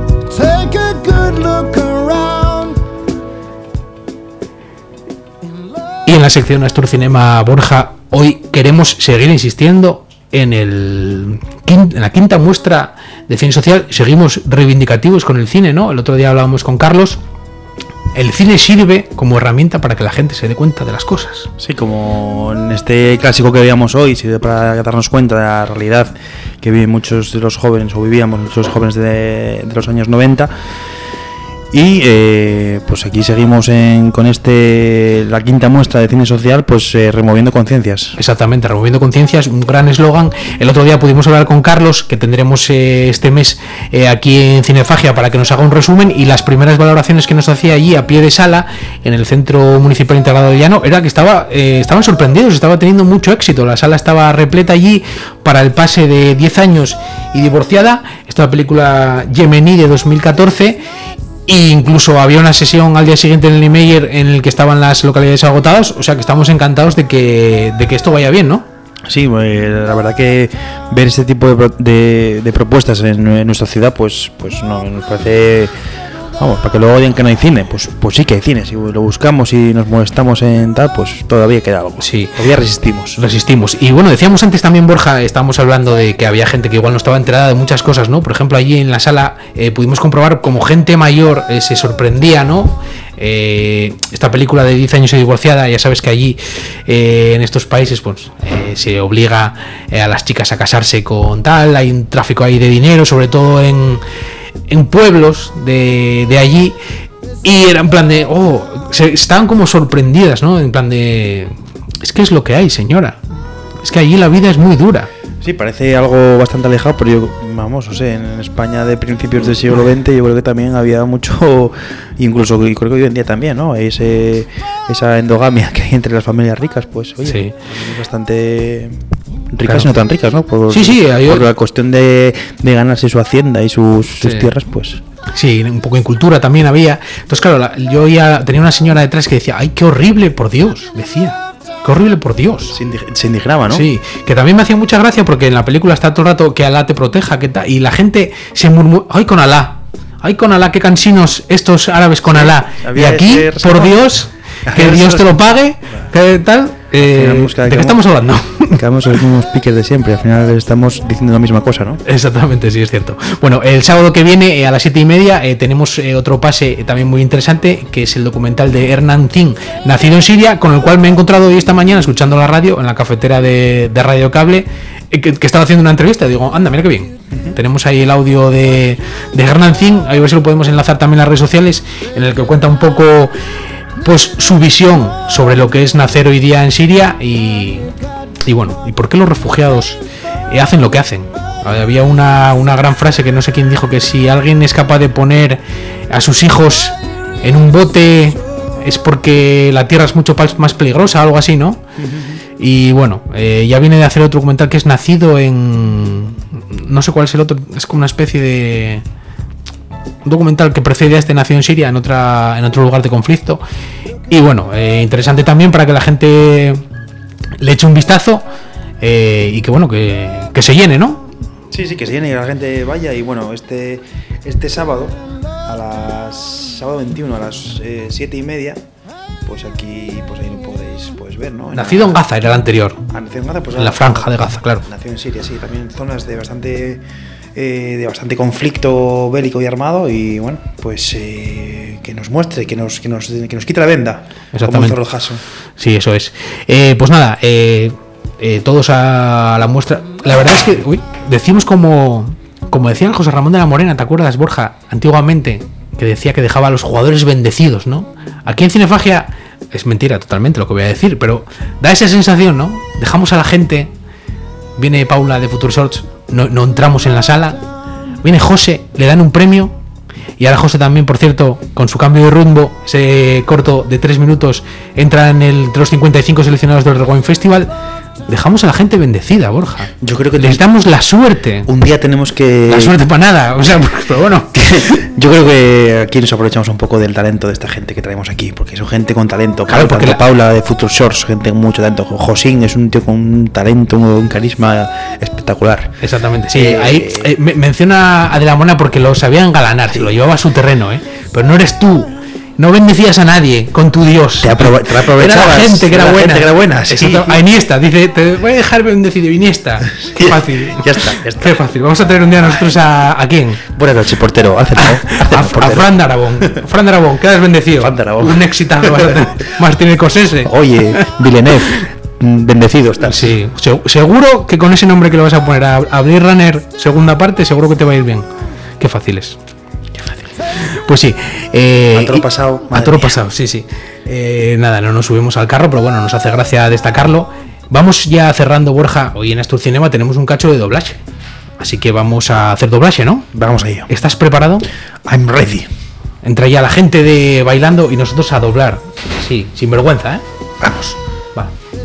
Take a good look around. In Y en la sección Astur Cinema, Borja, hoy queremos seguir insistiendo en la quinta muestra de cine social. Seguimos reivindicativos con el cine, ¿no? El otro día hablábamos con Carlos. El cine sirve como herramienta para que la gente se dé cuenta de las cosas. Sí, como en este clásico que veíamos hoy, sirve para darnos cuenta de la realidad que viven muchos de los jóvenes, o vivíamos muchos jóvenes de los años 90. Y pues aquí seguimos con la quinta muestra de cine social, pues removiendo conciencias. Exactamente, removiendo conciencias, un gran eslogan. El otro día pudimos hablar con Carlos, que tendremos este mes aquí en Cinefagia para que nos haga un resumen, y las primeras valoraciones que nos hacía allí a pie de sala en el Centro Municipal Integrado de Llano era que estaban sorprendidos, estaba teniendo mucho éxito. La sala estaba repleta allí para el pase de 10 años y divorciada. Esta película yemení de 2014. E incluso había una sesión al día siguiente en el Niemeyer en el que estaban las localidades agotadas. O sea que estamos encantados de que esto vaya bien, ¿no? Sí, la verdad que ver este tipo de propuestas en nuestra ciudad, pues no, nos parece... Vamos, para que luego digan que no hay cine, pues sí que hay cine. Si lo buscamos y nos molestamos en tal, pues todavía queda algo. Sí. Todavía resistimos. Y bueno, decíamos antes también, Borja, estábamos hablando de que había gente que igual no estaba enterada de muchas cosas, ¿no? Por ejemplo, allí en la sala pudimos comprobar como gente mayor se sorprendía, ¿no? Esta película de 10 años y divorciada, ya sabes que allí en estos países pues se obliga a las chicas a casarse con tal, hay un tráfico ahí de dinero, sobre todo en pueblos de allí, y era en plan de estaban como sorprendidas, ¿no? En plan de, es que es lo que hay, señora, es que allí la vida es muy dura. Sí, parece algo bastante alejado, pero en España de principios del siglo XX yo creo que también había mucho, incluso creo que hoy en día también, ¿no? Esa endogamia que hay entre las familias ricas, pues oye, sí, bastante ricas, claro. Y no tan ricas, ¿no? Por la cuestión de ganarse su hacienda y sus tierras, pues... Sí, un poco de incultura también había. Entonces, claro, yo ya tenía una señora detrás que decía, ¡ay, qué horrible, por Dios! Decía... Qué horrible, por Dios. Se indignaba, ¿no? Sí, que también me hacía mucha gracia porque en la película está todo el rato que Alá te proteja, y la gente se murmura, ¡ay, con Alá, qué cansinos estos árabes con Alá! Y aquí, por Dios, que Dios te lo pague, ¿qué tal? ¿De qué estamos hablando? Quedamos en los mismos piques de siempre, al final estamos diciendo la misma cosa, ¿no? Exactamente, sí, es cierto. Bueno, el sábado que viene a las 7:30 tenemos otro pase también muy interesante, que es el documental de Hernán Zin, nacido en Siria, con el cual me he encontrado hoy esta mañana escuchando la radio, en la cafetera de Radio Cable, que estaba haciendo una entrevista, y digo, anda, mira qué bien. Tenemos ahí el audio de Hernán Zin, a ver si lo podemos enlazar también en las redes sociales, en el que cuenta un poco pues su visión sobre lo que es nacer hoy día en Siria y bueno, y por qué los refugiados hacen lo que hacen. Había una gran frase que no sé quién dijo, que si alguien es capaz de poner a sus hijos en un bote es porque la tierra es mucho más peligrosa, algo así, ¿no? Y bueno, ya viene de hacer otro documental que es Nacido en... no sé cuál es el otro, es como una especie de... un documental que precede a este, Nacido en Siria, en otro lugar de conflicto. Y bueno, interesante también para que la gente le eche un vistazo y que bueno, que se llene, ¿no? Sí, que se llene y la gente vaya. Y bueno, este sábado, sábado 21 a las 7:30, pues aquí, pues ahí lo podéis ver, ¿no? Nacido en Gaza era el anterior. Nacido en Gaza, pues en la franja de Gaza, claro. Nacido en Siria, sí, también zonas de bastante conflicto bélico y armado, y bueno, pues que nos muestre, que nos quite la venda. Exactamente. Como hizo Hudson. Sí, eso es. Pues nada, todos a la muestra. La verdad es que decimos como decía el José Ramón de la Morena, ¿te acuerdas, Borja? Antiguamente, que decía que dejaba a los jugadores bendecidos, ¿no? Aquí en Cinefagia es mentira totalmente lo que voy a decir, pero da esa sensación, ¿no? Dejamos a la gente, viene Paula de Future Shorts, no entramos en la sala, viene José, le dan un premio, y ahora José también, por cierto, con su cambio de rumbo, ese corto de 3 minutos, entra entre los 55 seleccionados del Rewind Festival. Dejamos a la gente bendecida, Borja. Yo creo que les damos la suerte. Un día tenemos que... La suerte para nada, o sea, pero bueno. Yo creo que aquí nos aprovechamos un poco del talento de esta gente que traemos aquí, porque son gente con talento. Claro, porque Paula de Future Shorts, gente con mucho talento. Josín es un tío con un talento, un carisma espectacular. Exactamente, sí. Ahí menciona a De la Mona porque lo sabía engalanar, se lo llevaba a su terreno, pero no eres tú no bendecías a nadie con tu Dios. Te aprovechabas. Era la gente que era buena. Gente que era buena, sí. Exacto. A Iniesta, dice, te voy a dejar bendecido, Iniesta. Qué fácil. Ya está. Qué fácil. Vamos a tener un día nosotros a quién. Buenas noches, portero. A Fran de Aragón. Fran de Aragón, quedas bendecido. Fran de Aragón. Un exitazo más tiene el Cosese. Oye, Villeneuve, bendecido estás. Sí, seguro que con ese nombre que le vas a poner a Blade Runner segunda parte, seguro que te va a ir bien. Qué fácil es. Pues sí. A toro pasado. A toro pasado, sí. Nada, no nos subimos al carro, pero bueno, nos hace gracia destacarlo. Vamos ya cerrando, Borja. Hoy en Astur Cinema tenemos un cacho de doblaje. Así que vamos a hacer doblaje, ¿no? Vamos a ello. ¿Estás preparado? I'm ready. Entra ya la gente de bailando y nosotros a doblar. Sí, sin vergüenza, ¿eh? Vamos. Va.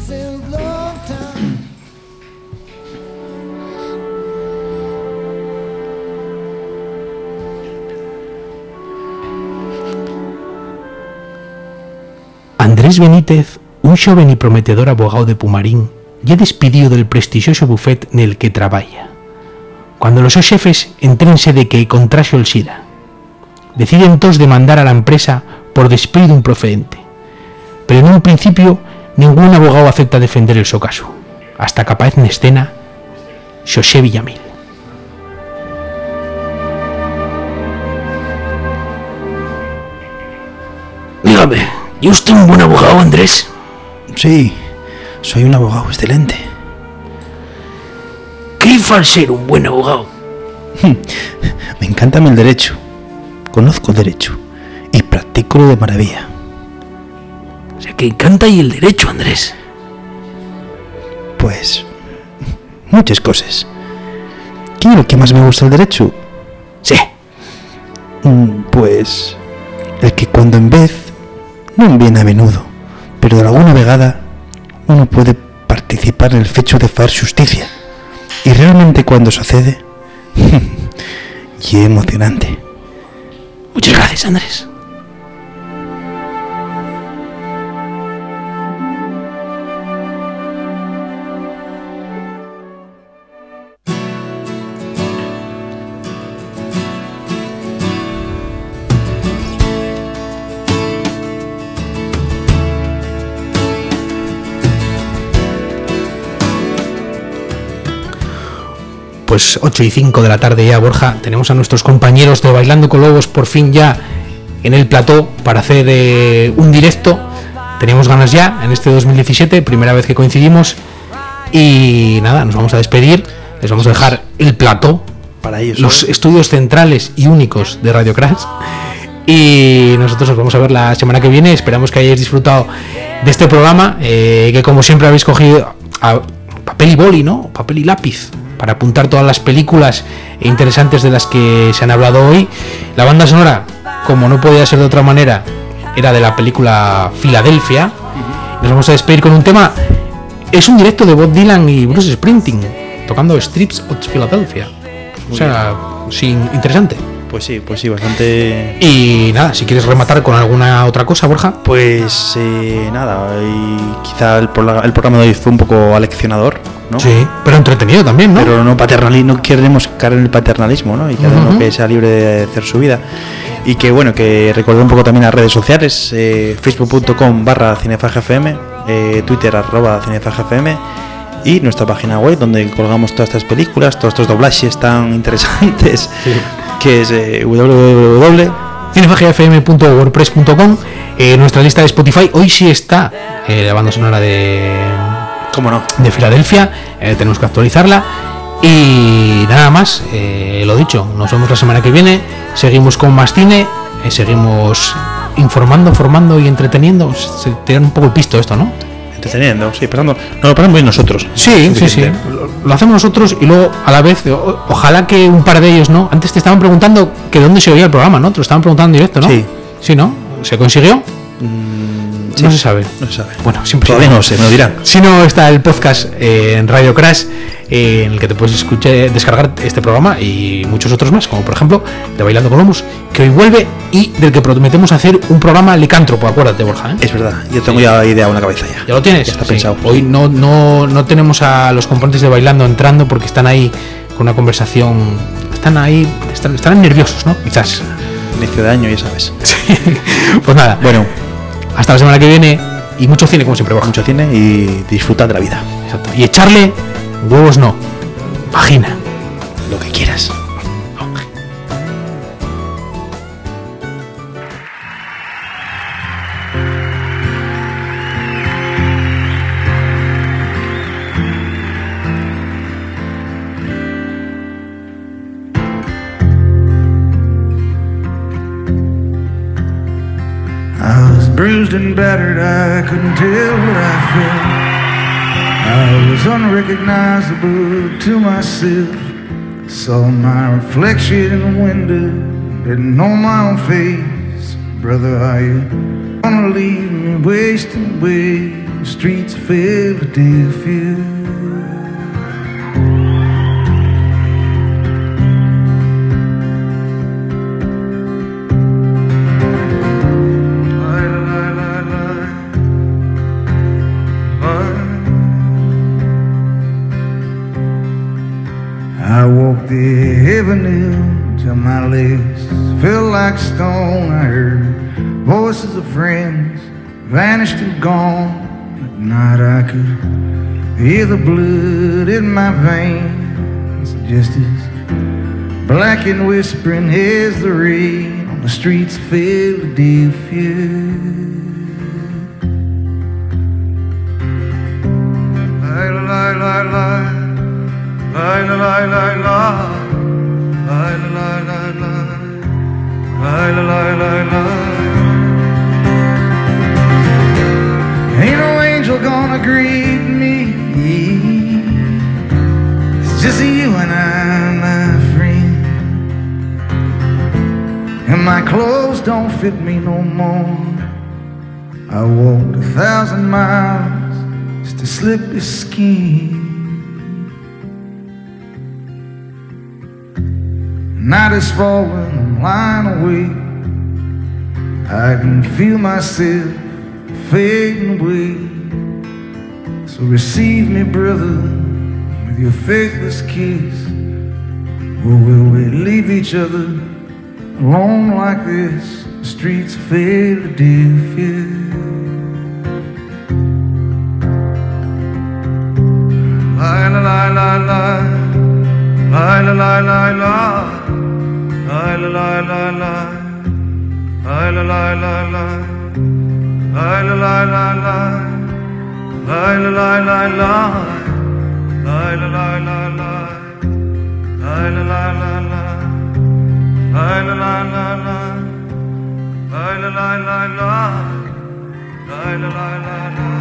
Andrés Benítez, un xoven y prometedor abogado de Pumarín, ya despidió del prestigioso bufet nel que traballa. Cuando los seus xefes entrense de que contraxo el SIDA, deciden todos demandar a la empresa por despido improcedente. Pero en un principio ningún abogado acepta defender el seu caso, hasta que aparece en escena Xosé Villamil. Dígame, ¿y usted un buen abogado, Andrés? Sí, soy un abogado excelente. ¿Qué fue ser un buen abogado? Me encanta el derecho. Conozco el derecho y practico de maravilla. O sea, que encanta y el derecho, Andrés. Pues muchas cosas. ¿Qué es lo que más me gusta del derecho? Sí. Pues el que cuando en vez, no viene a menudo, pero de alguna vegada uno puede participar en el fecho de hacer justicia. Y realmente cuando sucede, y es emocionante. Muchas gracias, Andrés. Pues 8:05 de la tarde ya, Borja. Tenemos a nuestros compañeros de Bailando con Lobos por fin ya en el plató para hacer un directo. Teníamos ganas ya en este 2017, primera vez que coincidimos. Y nada, nos vamos a despedir. Les vamos a dejar el plató para ellos, los estudios centrales y únicos de Radio Crash. Y nosotros os vamos a ver la semana que viene. Esperamos que hayáis disfrutado de este programa, que como siempre habéis cogido papel y boli, ¿no? Papel y lápiz para apuntar todas las películas interesantes de las que se han hablado hoy. La banda sonora, como no podía ser de otra manera, era de la película Filadelfia. Nos vamos a despedir con un tema. Es un directo de Bob Dylan y Bruce Springsteen tocando Streets of Philadelphia. O sea, sí, interesante. Pues sí, bastante. Y nada, si quieres rematar con alguna otra cosa, Borja. Pues nada, y quizá el programa de hoy fue un poco aleccionador, ¿no? Sí, pero entretenido también, ¿no? Pero no no queremos caer en el paternalismo, ¿no? Y cada uno que sea libre de hacer su vida. Y que bueno, que recordé un poco también las redes sociales, facebook.com/cinefagfm, Twitter @cinefagfm y nuestra página web donde colgamos todas estas películas, todos estos doblajes tan interesantes, sí, que es www.cinefagfm.wordpress.com. Nuestra lista de Spotify hoy sí está la banda sonora de... ¿Cómo no? De Filadelfia. Tenemos que actualizarla. Y nada más, lo dicho, nos vemos la semana que viene. Seguimos con más cine, seguimos informando, formando y entreteniendo. Se te da un poco el pisto esto, ¿no? Entreteniendo, sí, no lo paramos bien nosotros. Sí. Lo hacemos nosotros y luego a la vez, ojalá que un par de ellos, ¿no? Antes te estaban preguntando que dónde se oía el programa, ¿no? Te lo estaban preguntando en directo, ¿no? Sí, ¿no? ¿Se consiguió? Sí. No se sabe. Bueno, siempre todavía no sé, me lo dirán. Si no, está el podcast en Radio Crash, en el que te puedes descargar este programa y muchos otros más, como por ejemplo de Bailando con Lobos, que hoy vuelve y del que prometemos hacer un programa licántropo, acuérdate, Borja, ¿eh? Es verdad, yo tengo ya idea en la cabeza ya. ¿Ya lo tienes? Ya está pensado. Hoy no tenemos a los componentes de Bailando entrando porque están ahí con una conversación, están nerviosos, ¿no? Quizás. inicio de año, ya sabes. Pues nada, Bueno, hasta la semana que viene y mucho cine como siempre, Borja. mucho cine y disfrutad de la vida. Exacto. Y echarle huevos no, vagina. Lo que quieras. I was bruised and battered, I couldn't tell what I felt. I was unrecognizable to myself. Saw my reflection in the window, didn't know my own face. Brother, are you gonna leave me wasting away in the streets of Philadelphia? I walked the avenue till my legs felt like stone. I heard voices of friends vanished and gone. At night I could hear the blood in my veins, just as black and whispering as the rain on the streets of Philadelphia. La la la la. La la la la la, la la la la, la la la la. Ain't no angel gonna greet me. It's just you and I, my friend. And my clothes don't fit me no more. I walked 1,000 miles just to slip this skin. Night is falling, I'm lying awake. I can feel myself fading away. So receive me, brother, with your faithless kiss. Or will we leave each other alone like this? The streets of Philadelphia. La la la la la, la la la la la. La la la la la, la la la la la, la la la la la, la la la la la, la la la la la, la la la la la, la la la la la, la la la la la, la la la la la.